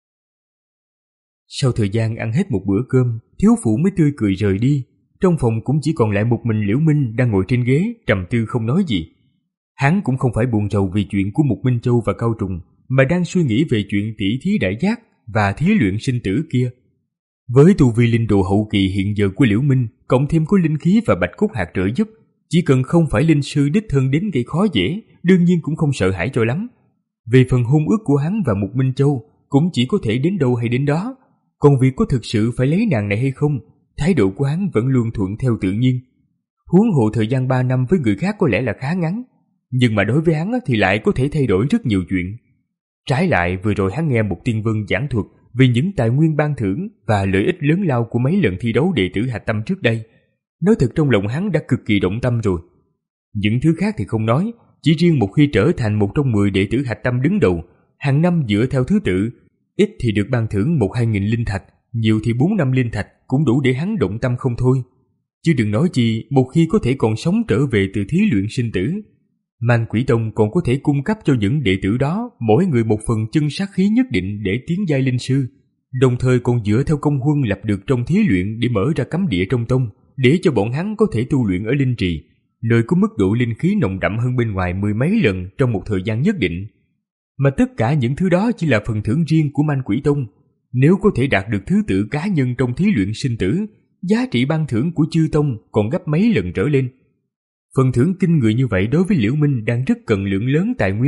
Sau thời gian ăn hết một bữa cơm, thiếu phụ mới tươi cười rời đi. Trong phòng cũng chỉ còn lại một mình Liễu Minh đang ngồi trên ghế trầm tư không nói gì. Hắn cũng không phải buồn rầu vì chuyện của Mục Minh Châu và Cao Trùng, mà đang suy nghĩ về chuyện tỷ thí đại giác và thí luyện sinh tử kia. Với tu vi linh đồ hậu kỳ hiện giờ của Liễu Minh, cộng thêm có linh khí và bạch cốt hạt trợ giúp, chỉ cần không phải linh sư đích thân đến gây khó dễ, đương nhiên cũng không sợ hãi cho lắm. Về phần hôn ước của hắn và Mục Minh Châu, cũng chỉ có thể đến đâu hay đến đó. Còn việc có thực sự phải lấy nàng này hay không, thái độ của hắn vẫn luôn thuận theo tự nhiên. Huống hồ thời gian ba năm với người khác có lẽ là khá ngắn, nhưng mà đối với hắn thì lại có thể thay đổi rất nhiều chuyện. Trái lại vừa rồi hắn nghe Mục Tiên Vân giảng thuật về những tài nguyên ban thưởng và lợi ích lớn lao của mấy lần thi đấu đệ tử hạch tâm trước đây. Nói thật trong lòng hắn đã cực kỳ động tâm rồi. Những thứ khác thì không nói, chỉ riêng một khi trở thành một trong mười đệ tử hạch tâm đứng đầu, hàng năm dựa theo thứ tự, ít thì được ban thưởng một hai nghìn linh thạch, nhiều thì bốn năm linh thạch cũng đủ để hắn động tâm không thôi. Chứ đừng nói chi một khi có thể còn sống trở về từ thí luyện sinh tử. Man Quỷ Tông còn có thể cung cấp cho những đệ tử đó mỗi người một phần chân sát khí nhất định để tiến giai linh sư, đồng thời còn dựa theo công huân lập được trong thí luyện để mở ra cấm địa trong tông, để cho bọn hắn có thể tu luyện ở linh trì, nơi có mức độ linh khí nồng đậm hơn bên ngoài mười mấy lần trong một thời gian nhất định. Mà tất cả những thứ đó chỉ là phần thưởng riêng của Man Quỷ Tông. Nếu có thể đạt được thứ tự cá nhân trong thí luyện sinh tử, giá trị ban thưởng của chư tông còn gấp mấy lần trở lên. Phần thưởng kinh người như vậy đối với Liễu Minh đang rất cần lượng lớn tài nguyên,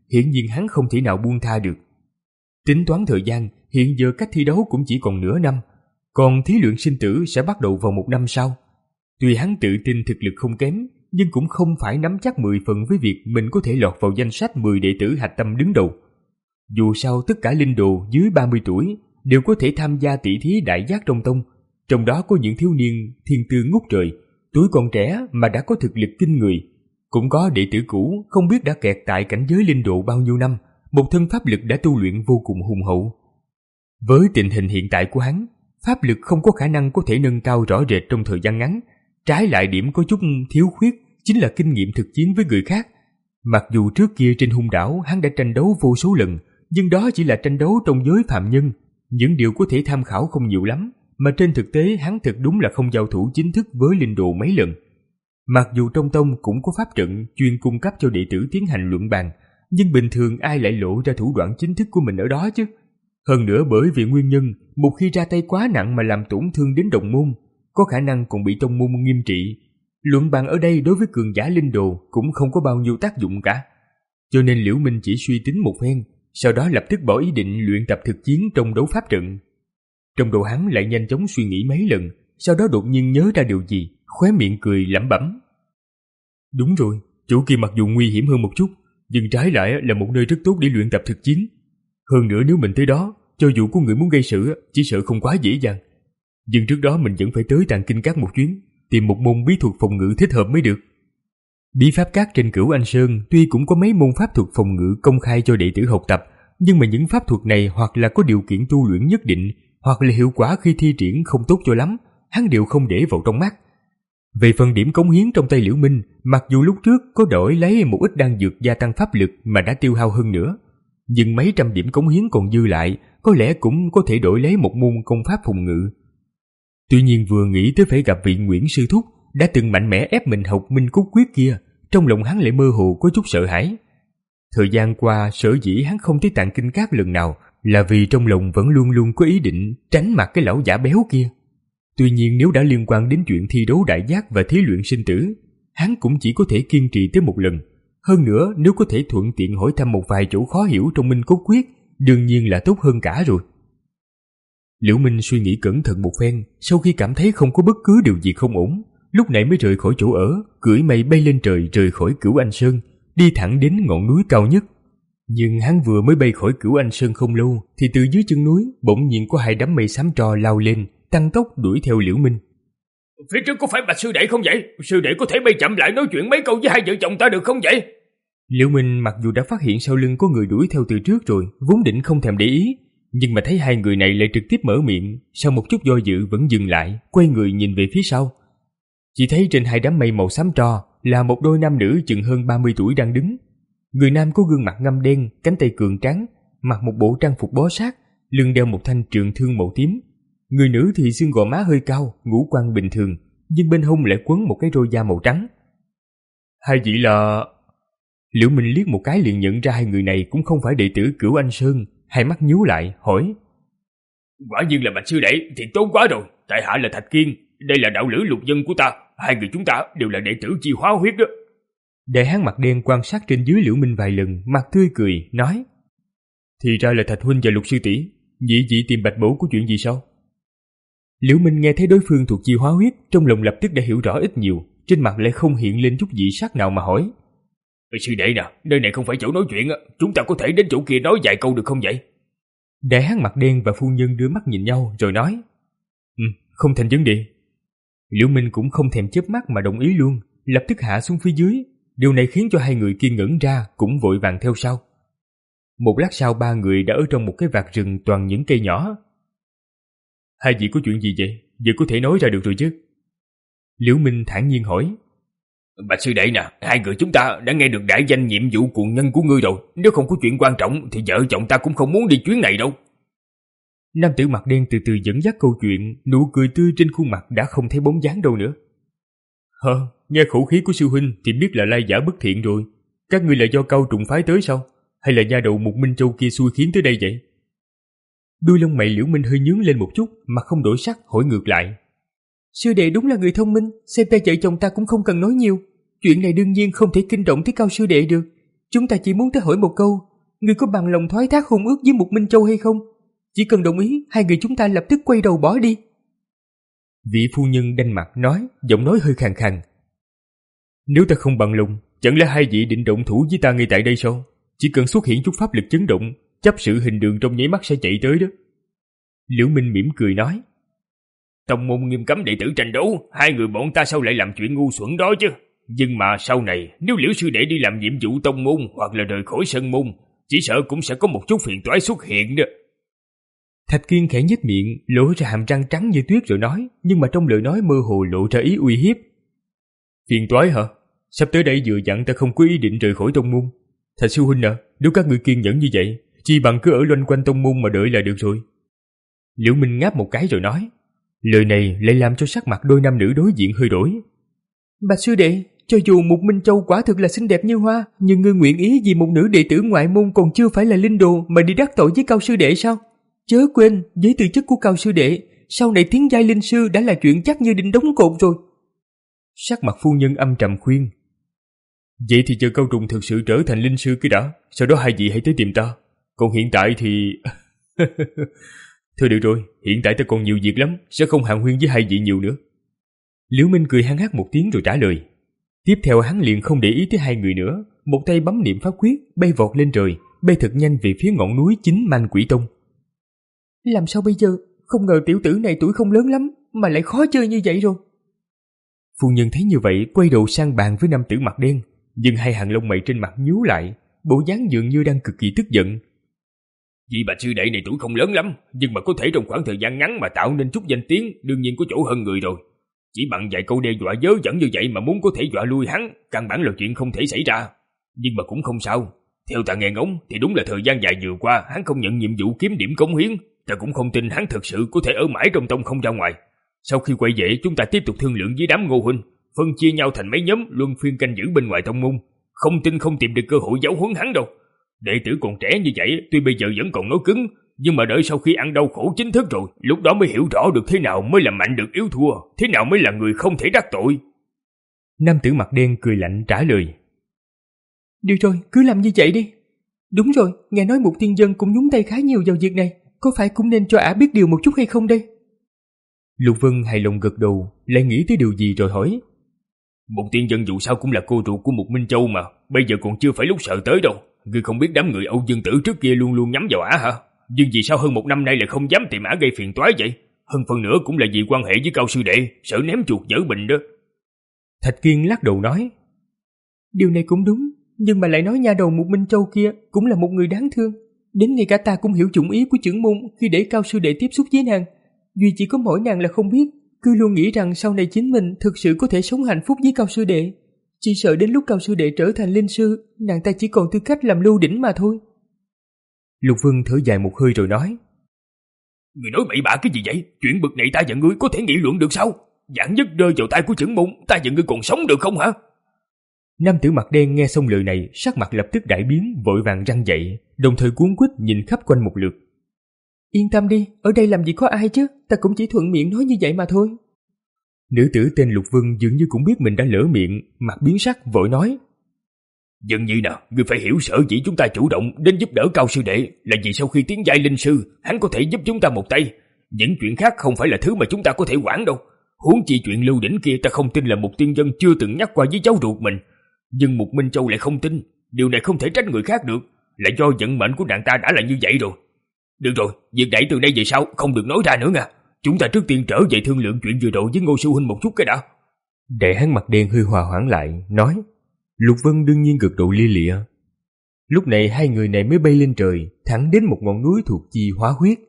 hiển nhiên hắn không thể nào buông tha được. Tính toán thời gian, hiện giờ cách thi đấu cũng chỉ còn nửa năm, còn thí luyện sinh tử sẽ bắt đầu vào một năm sau. Tuy hắn tự tin thực lực không kém, nhưng cũng không phải nắm chắc mười phần với việc mình có thể lọt vào danh sách mười đệ tử hạch tâm đứng đầu. Dù sao tất cả linh đồ dưới ba mươi tuổi đều có thể tham gia tỷ thí đại giác trong tông, trong đó có những thiếu niên thiên tư ngút trời, tuổi còn trẻ mà đã có thực lực kinh người. Cũng có đệ tử cũ không biết đã kẹt tại cảnh giới linh độ bao nhiêu năm, một thân pháp lực đã tu luyện vô cùng hùng hậu. Với tình hình hiện tại của hắn, pháp lực không có khả năng có thể nâng cao rõ rệt trong thời gian ngắn, trái lại điểm có chút thiếu khuyết chính là kinh nghiệm thực chiến với người khác. Mặc dù trước kia trên hung đảo hắn đã tranh đấu vô số lần, nhưng đó chỉ là tranh đấu trong giới phạm nhân, những điều có thể tham khảo không nhiều lắm, mà trên thực tế hắn thật đúng là không giao thủ chính thức với linh đồ mấy lần. Mặc dù trong tông cũng có pháp trận chuyên cung cấp cho đệ tử tiến hành luận bàn, nhưng bình thường ai lại lộ ra thủ đoạn chính thức của mình ở đó chứ? Hơn nữa bởi vì nguyên nhân, một khi ra tay quá nặng mà làm tổn thương đến đồng môn, có khả năng còn bị tông môn nghiêm trị. Luận bàn ở đây đối với cường giả linh đồ cũng không có bao nhiêu tác dụng cả. Cho nên Liễu Minh chỉ suy tính một phen, sau đó lập tức bỏ ý định luyện tập thực chiến trong đấu pháp trận. Trong đầu hắn lại nhanh chóng suy nghĩ mấy lần, sau đó đột nhiên nhớ ra điều gì, khóe miệng cười lẩm bẩm. Đúng rồi, chỗ kia mặc dù nguy hiểm hơn một chút, nhưng trái lại là một nơi rất tốt để luyện tập thực chiến. Hơn nữa nếu mình tới đó, cho dù có người muốn gây sự, chỉ sợ không quá dễ dàng. Nhưng trước đó mình vẫn phải tới Tàng Kinh Các một chuyến, tìm một môn bí thuật phòng ngự thích hợp mới được. Bí pháp các trên Cửu Anh Sơn tuy cũng có mấy môn pháp thuật phòng ngự công khai cho đệ tử học tập, nhưng mà những pháp thuật này hoặc là có điều kiện tu luyện nhất định, hoặc là hiệu quả khi thi triển không tốt cho lắm, hắn đều không để vào trong mắt. Về phần điểm cống hiến trong tay Liễu Minh, mặc dù lúc trước có đổi lấy một ít đan dược gia tăng pháp lực mà đã tiêu hao hơn nữa, nhưng mấy trăm điểm cống hiến còn dư lại có lẽ cũng có thể đổi lấy một môn công pháp phòng ngự. Tuy nhiên vừa nghĩ tới phải gặp vị Nguyễn sư thúc đã từng mạnh mẽ ép mình học Minh Cốt Quyết kia, trong lòng hắn lại mơ hồ có chút sợ hãi. Thời gian qua sở dĩ hắn không tới Tạng Kinh Các lần nào là vì trong lòng vẫn luôn luôn có ý định tránh mặt cái lão giả béo kia. Tuy nhiên nếu đã liên quan đến chuyện thi đấu đại giác và thí luyện sinh tử, hắn cũng chỉ có thể kiên trì tới một lần. Hơn nữa nếu có thể thuận tiện hỏi thăm một vài chỗ khó hiểu trong Minh Cốt Quyết, đương nhiên là tốt hơn cả rồi. Liễu Minh suy nghĩ cẩn thận một phen, sau khi cảm thấy không có bất cứ điều gì không ổn, lúc này mới rời khỏi chỗ ở, cưỡi mây bay lên trời rời khỏi Cửu Anh Sơn, đi thẳng đến ngọn núi cao nhất. Nhưng hắn vừa mới bay khỏi Cửu Anh Sơn không lâu, thì từ dưới chân núi bỗng nhiên có hai đám mây xám tro lao lên, tăng tốc đuổi theo Liễu Minh. Phía trước có phải Bạch sư đệ không vậy? Sư đệ có thể bay chậm lại nói chuyện mấy câu với hai vợ chồng ta được không vậy? Liễu Minh mặc dù đã phát hiện sau lưng có người đuổi theo từ trước rồi, vốn định không thèm để ý, nhưng mà thấy hai người này lại trực tiếp mở miệng, sau một chút do dự vẫn dừng lại, quay người nhìn về phía sau. Chỉ thấy trên hai đám mây màu xám tro là một đôi nam nữ chừng hơn ba mươi tuổi đang đứng. Người nam có gương mặt ngăm đen, cánh tay cường tráng, mặc một bộ trang phục bó sát, lưng đeo một thanh trường thương màu tím. Người nữ thì xương gò má hơi cao, ngũ quan bình thường, nhưng bên hông lại quấn một cái roi da màu trắng. Hai vị là... Liễu Minh liếc một cái liền nhận ra hai người này cũng không phải đệ tử Cửu Anh Sơn, hai mắt nhíu lại, hỏi. Quả nhiên là Bạch sư đệ thì tốt quá rồi, tại hạ là Thạch Kiên, đây là đạo lữ lục dân của ta, hai người chúng ta đều là đệ tử Chi Hóa Huyết đó. Đại hán mặt đen quan sát trên dưới Liễu Minh vài lần, mặt tươi cười, nói. Thì ra là Thạch huynh và Lục sư tỷ, nhị vị tìm Bạch bổ có chuyện gì sao? Liễu Minh nghe thấy đối phương thuộc Chi Hóa Huyết, trong lòng lập tức đã hiểu rõ ít nhiều, trên mặt lại không hiện lên chút dị sắc nào mà hỏi. Sư đệ nè, nơi này không phải chỗ nói chuyện, chúng ta có thể đến chỗ kia nói vài câu được không vậy? Đại hán mặt đen và phu nhân đưa mắt nhìn nhau rồi nói. Ừ, không thành vấn đề. Liễu Minh cũng không thèm chớp mắt mà đồng ý luôn, lập tức hạ xuống phía dưới. Điều này khiến cho hai người kia ngẩn ra, cũng vội vàng theo sau. Một lát sau ba người đã ở trong một cái vạt rừng toàn những cây nhỏ. Hai vị có chuyện gì vậy? Giờ có thể nói ra được rồi chứ? Liễu Minh thản nhiên hỏi. Bạch sư đệ nè, hai người chúng ta đã nghe được đại danh nhiệm vụ cuồng nhân của ngươi rồi. Nếu không có chuyện quan trọng thì vợ chồng ta cũng không muốn đi chuyến này đâu. Nam tử mặt đen từ từ dẫn dắt câu chuyện, nụ cười tươi trên khuôn mặt đã không thấy bóng dáng đâu nữa. Hờ, nghe khẩu khí của sư huynh thì biết là lai giả bất thiện rồi. Các ngươi là do Cao Trùng phái tới sao? Hay là nha đầu Mục Minh Châu kia xui khiến tới đây vậy? Đuôi lông mày Liễu Minh hơi nhướng lên một chút, mà không đổi sắc hỏi ngược lại. Sư đệ đúng là người thông minh, xem ra vợ chồng ta cũng không cần nói nhiều. Chuyện này đương nhiên không thể kinh động tới Cao sư đệ được. chúng ta chỉ muốn tới hỏi một câu, ngươi có bằng lòng thoái thác hôn ước với Mục Minh Châu hay không? Chỉ cần đồng ý, hai người chúng ta lập tức quay đầu bỏ đi. Vị phu nhân đanh mặt nói, giọng nói hơi khàn khàn. Nếu ta không bằng lòng, chẳng lẽ hai vị định động thủ với ta ngay tại đây sao? Chỉ cần xuất hiện chút pháp lực chấn động, chấp sự hình đường trong nháy mắt sẽ chạy tới đó. Liễu Minh mỉm cười nói. Tông môn nghiêm cấm đệ tử tranh đấu, hai người bọn ta sao lại làm chuyện ngu xuẩn đó chứ? Nhưng mà sau này, nếu Liễu sư đệ đi làm nhiệm vụ tông môn hoặc là rời khỏi sân môn, chỉ sợ cũng sẽ có một chút phiền toái xuất hiện đó. Thạch Kiên khẽ nhếch miệng, lộ ra hàm răng trắng như tuyết rồi nói, nhưng mà trong lời nói mơ hồ lộ ra ý uy hiếp. Phiền toái hả? Sắp tới đây vừa dặn ta không có ý định rời khỏi tông môn. Thạch sư huynh à, nếu các ngươi kiên nhẫn như vậy, chi bằng cứ ở loanh quanh tông môn mà đợi là được rồi. Liễu Minh ngáp một cái rồi nói. Lời này lại làm cho sắc mặt đôi nam nữ đối diện hơi đổi. Bạch sư đệ, cho dù Mục Minh Châu quả thực là xinh đẹp như hoa, nhưng ngươi nguyện ý vì một nữ đệ tử ngoại môn còn chưa phải là linh đồ mà đi đắc tội với Cao sư đệ sao? Chớ quên, với tư chất của Cao sư đệ, sau này tiến giai linh sư đã là chuyện chắc như đinh đóng cột rồi. Sắc mặt phu nhân âm trầm khuyên. Vậy thì chờ Cao Trùng thực sự trở thành linh sư cái đã, sau đó hai vị hãy tới tìm ta. Còn hiện tại thì... Thôi được rồi, hiện tại ta còn nhiều việc lắm, sẽ không hàn huyên với hai vị nhiều nữa. Liễu Minh cười hăng hắc một tiếng rồi trả lời. Tiếp theo hắn liền không để ý tới hai người nữa, một tay bấm niệm pháp quyết, bay vọt lên trời, bay thật nhanh về phía ngọn núi chính Man Quỷ Tông. Làm sao bây giờ? Không ngờ tiểu tử này tuổi không lớn lắm, mà lại khó chơi như vậy rồi. Phu nhân thấy như vậy, quay đầu sang bàn với nam tử mặt đen, nhưng hai hàng lông mày trên mặt nhíu lại, bộ dáng dường như đang cực kỳ tức giận. Vị Bạch sư đệ này tuổi không lớn lắm, nhưng mà có thể trong khoảng thời gian ngắn mà tạo nên chút danh tiếng, đương nhiên có chỗ hơn người rồi. Chỉ bằng vài câu đe dọa dớ dẫn như vậy mà muốn có thể dọa lui hắn, căn bản là chuyện không thể xảy ra. Nhưng mà cũng không sao, theo ta nghe ngóng thì đúng là thời gian dài vừa qua hắn không nhận nhiệm vụ kiếm điểm cống hiến, ta cũng không tin hắn thực sự có thể ở mãi trong tông không ra ngoài. Sau khi quay về, chúng ta tiếp tục thương lượng với đám Ngô huynh, phân chia nhau thành mấy nhóm luân phiên canh giữ bên ngoài tông môn. Không tin không tìm được cơ hội giáo huấn hắn đâu. Đệ tử còn trẻ như vậy, tuy bây giờ vẫn còn nói cứng, nhưng mà đợi sau khi ăn đau khổ chính thức rồi, lúc đó mới hiểu rõ được thế nào mới là mạnh được yếu thua, thế nào mới là người không thể đắc tội. Nam tử mặt đen cười lạnh trả lời. Được rồi, cứ làm như vậy đi. Đúng rồi, nghe nói Mục Tiên Dân cũng nhúng tay khá nhiều vào việc này, có phải cũng nên cho ả biết điều một chút hay không đây? Lục Vân hài lòng gật đầu, lại nghĩ tới điều gì rồi hỏi. Mục Tiên Dân dù sao cũng là cô ruột của Mục Minh Châu mà, bây giờ còn chưa phải lúc sợ tới đâu. Ngươi không biết đám người Âu Dương Tử trước kia luôn luôn nhắm vào ả hả? Nhưng vì sao hơn một năm nay lại không dám tìm ả gây phiền toái vậy? Hơn phần nữa cũng là vì quan hệ với Cao sư đệ, sợ ném chuột vỡ bình đó. Thạch Kiên lắc đầu nói. Điều này cũng đúng, nhưng mà lại nói nha đầu Mục Minh Châu kia cũng là một người đáng thương. Đến ngay cả ta cũng hiểu dụng ý của trưởng môn khi để Cao sư đệ tiếp xúc với nàng. Duy chỉ có mỗi nàng là không biết, cứ luôn nghĩ rằng sau này chính mình thực sự có thể sống hạnh phúc với Cao sư đệ. Chỉ sợ đến lúc Cao sư đệ trở thành linh sư, nàng ta chỉ còn tư cách làm lưu đỉnh mà thôi. Lục Vân thở dài một hơi rồi nói. Người nói bậy bạ cái gì vậy? Chuyện bực này ta và ngươi có thể nghị luận được sao? Vạn nhất rơi vào tay của trưởng môn, ta và ngươi còn sống được không hả? Nam tử mặt đen nghe xong lời này, sắc mặt lập tức đại biến, vội vàng răng dậy, đồng thời cuống quýt nhìn khắp quanh một lượt. Yên tâm đi, ở đây làm gì có ai chứ, ta cũng chỉ thuận miệng nói như vậy mà thôi. Nữ tử tên Lục Vân dường như cũng biết mình đã lỡ miệng, mặt biến sắc vội nói. Dân nhi nào, ngươi phải hiểu sở dĩ chúng ta chủ động đến giúp đỡ Cao sư đệ là vì sau khi tiến giai linh sư, hắn có thể giúp chúng ta một tay. Những chuyện khác không phải là thứ mà chúng ta có thể quản đâu. Huống chi chuyện lưu đỉnh kia ta không tin là Mục Tiên Dân chưa từng nhắc qua với cháu ruột mình. Nhưng Mục Minh Châu lại không tin, điều này không thể trách người khác được, là do vận mệnh của nàng ta đã là như vậy rồi. Được rồi, việc đẩy từ đây về sau không được nói ra nữa nha. Chúng ta trước tiên trở về thương lượng chuyện vừa rồi với Ngô sư huynh một chút cái đã. Để hắn mặt đen hơi hòa hoãn lại, nói. Lục Vân đương nhiên gật đầu lia lịa. Lúc này hai người này mới bay lên trời, thẳng đến một ngọn núi thuộc chi hóa huyết.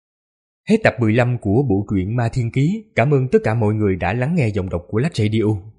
Hết tập mười lăm của bộ truyện Ma Thiên Ký. Cảm ơn tất cả mọi người đã lắng nghe giọng đọc của Lách Radio.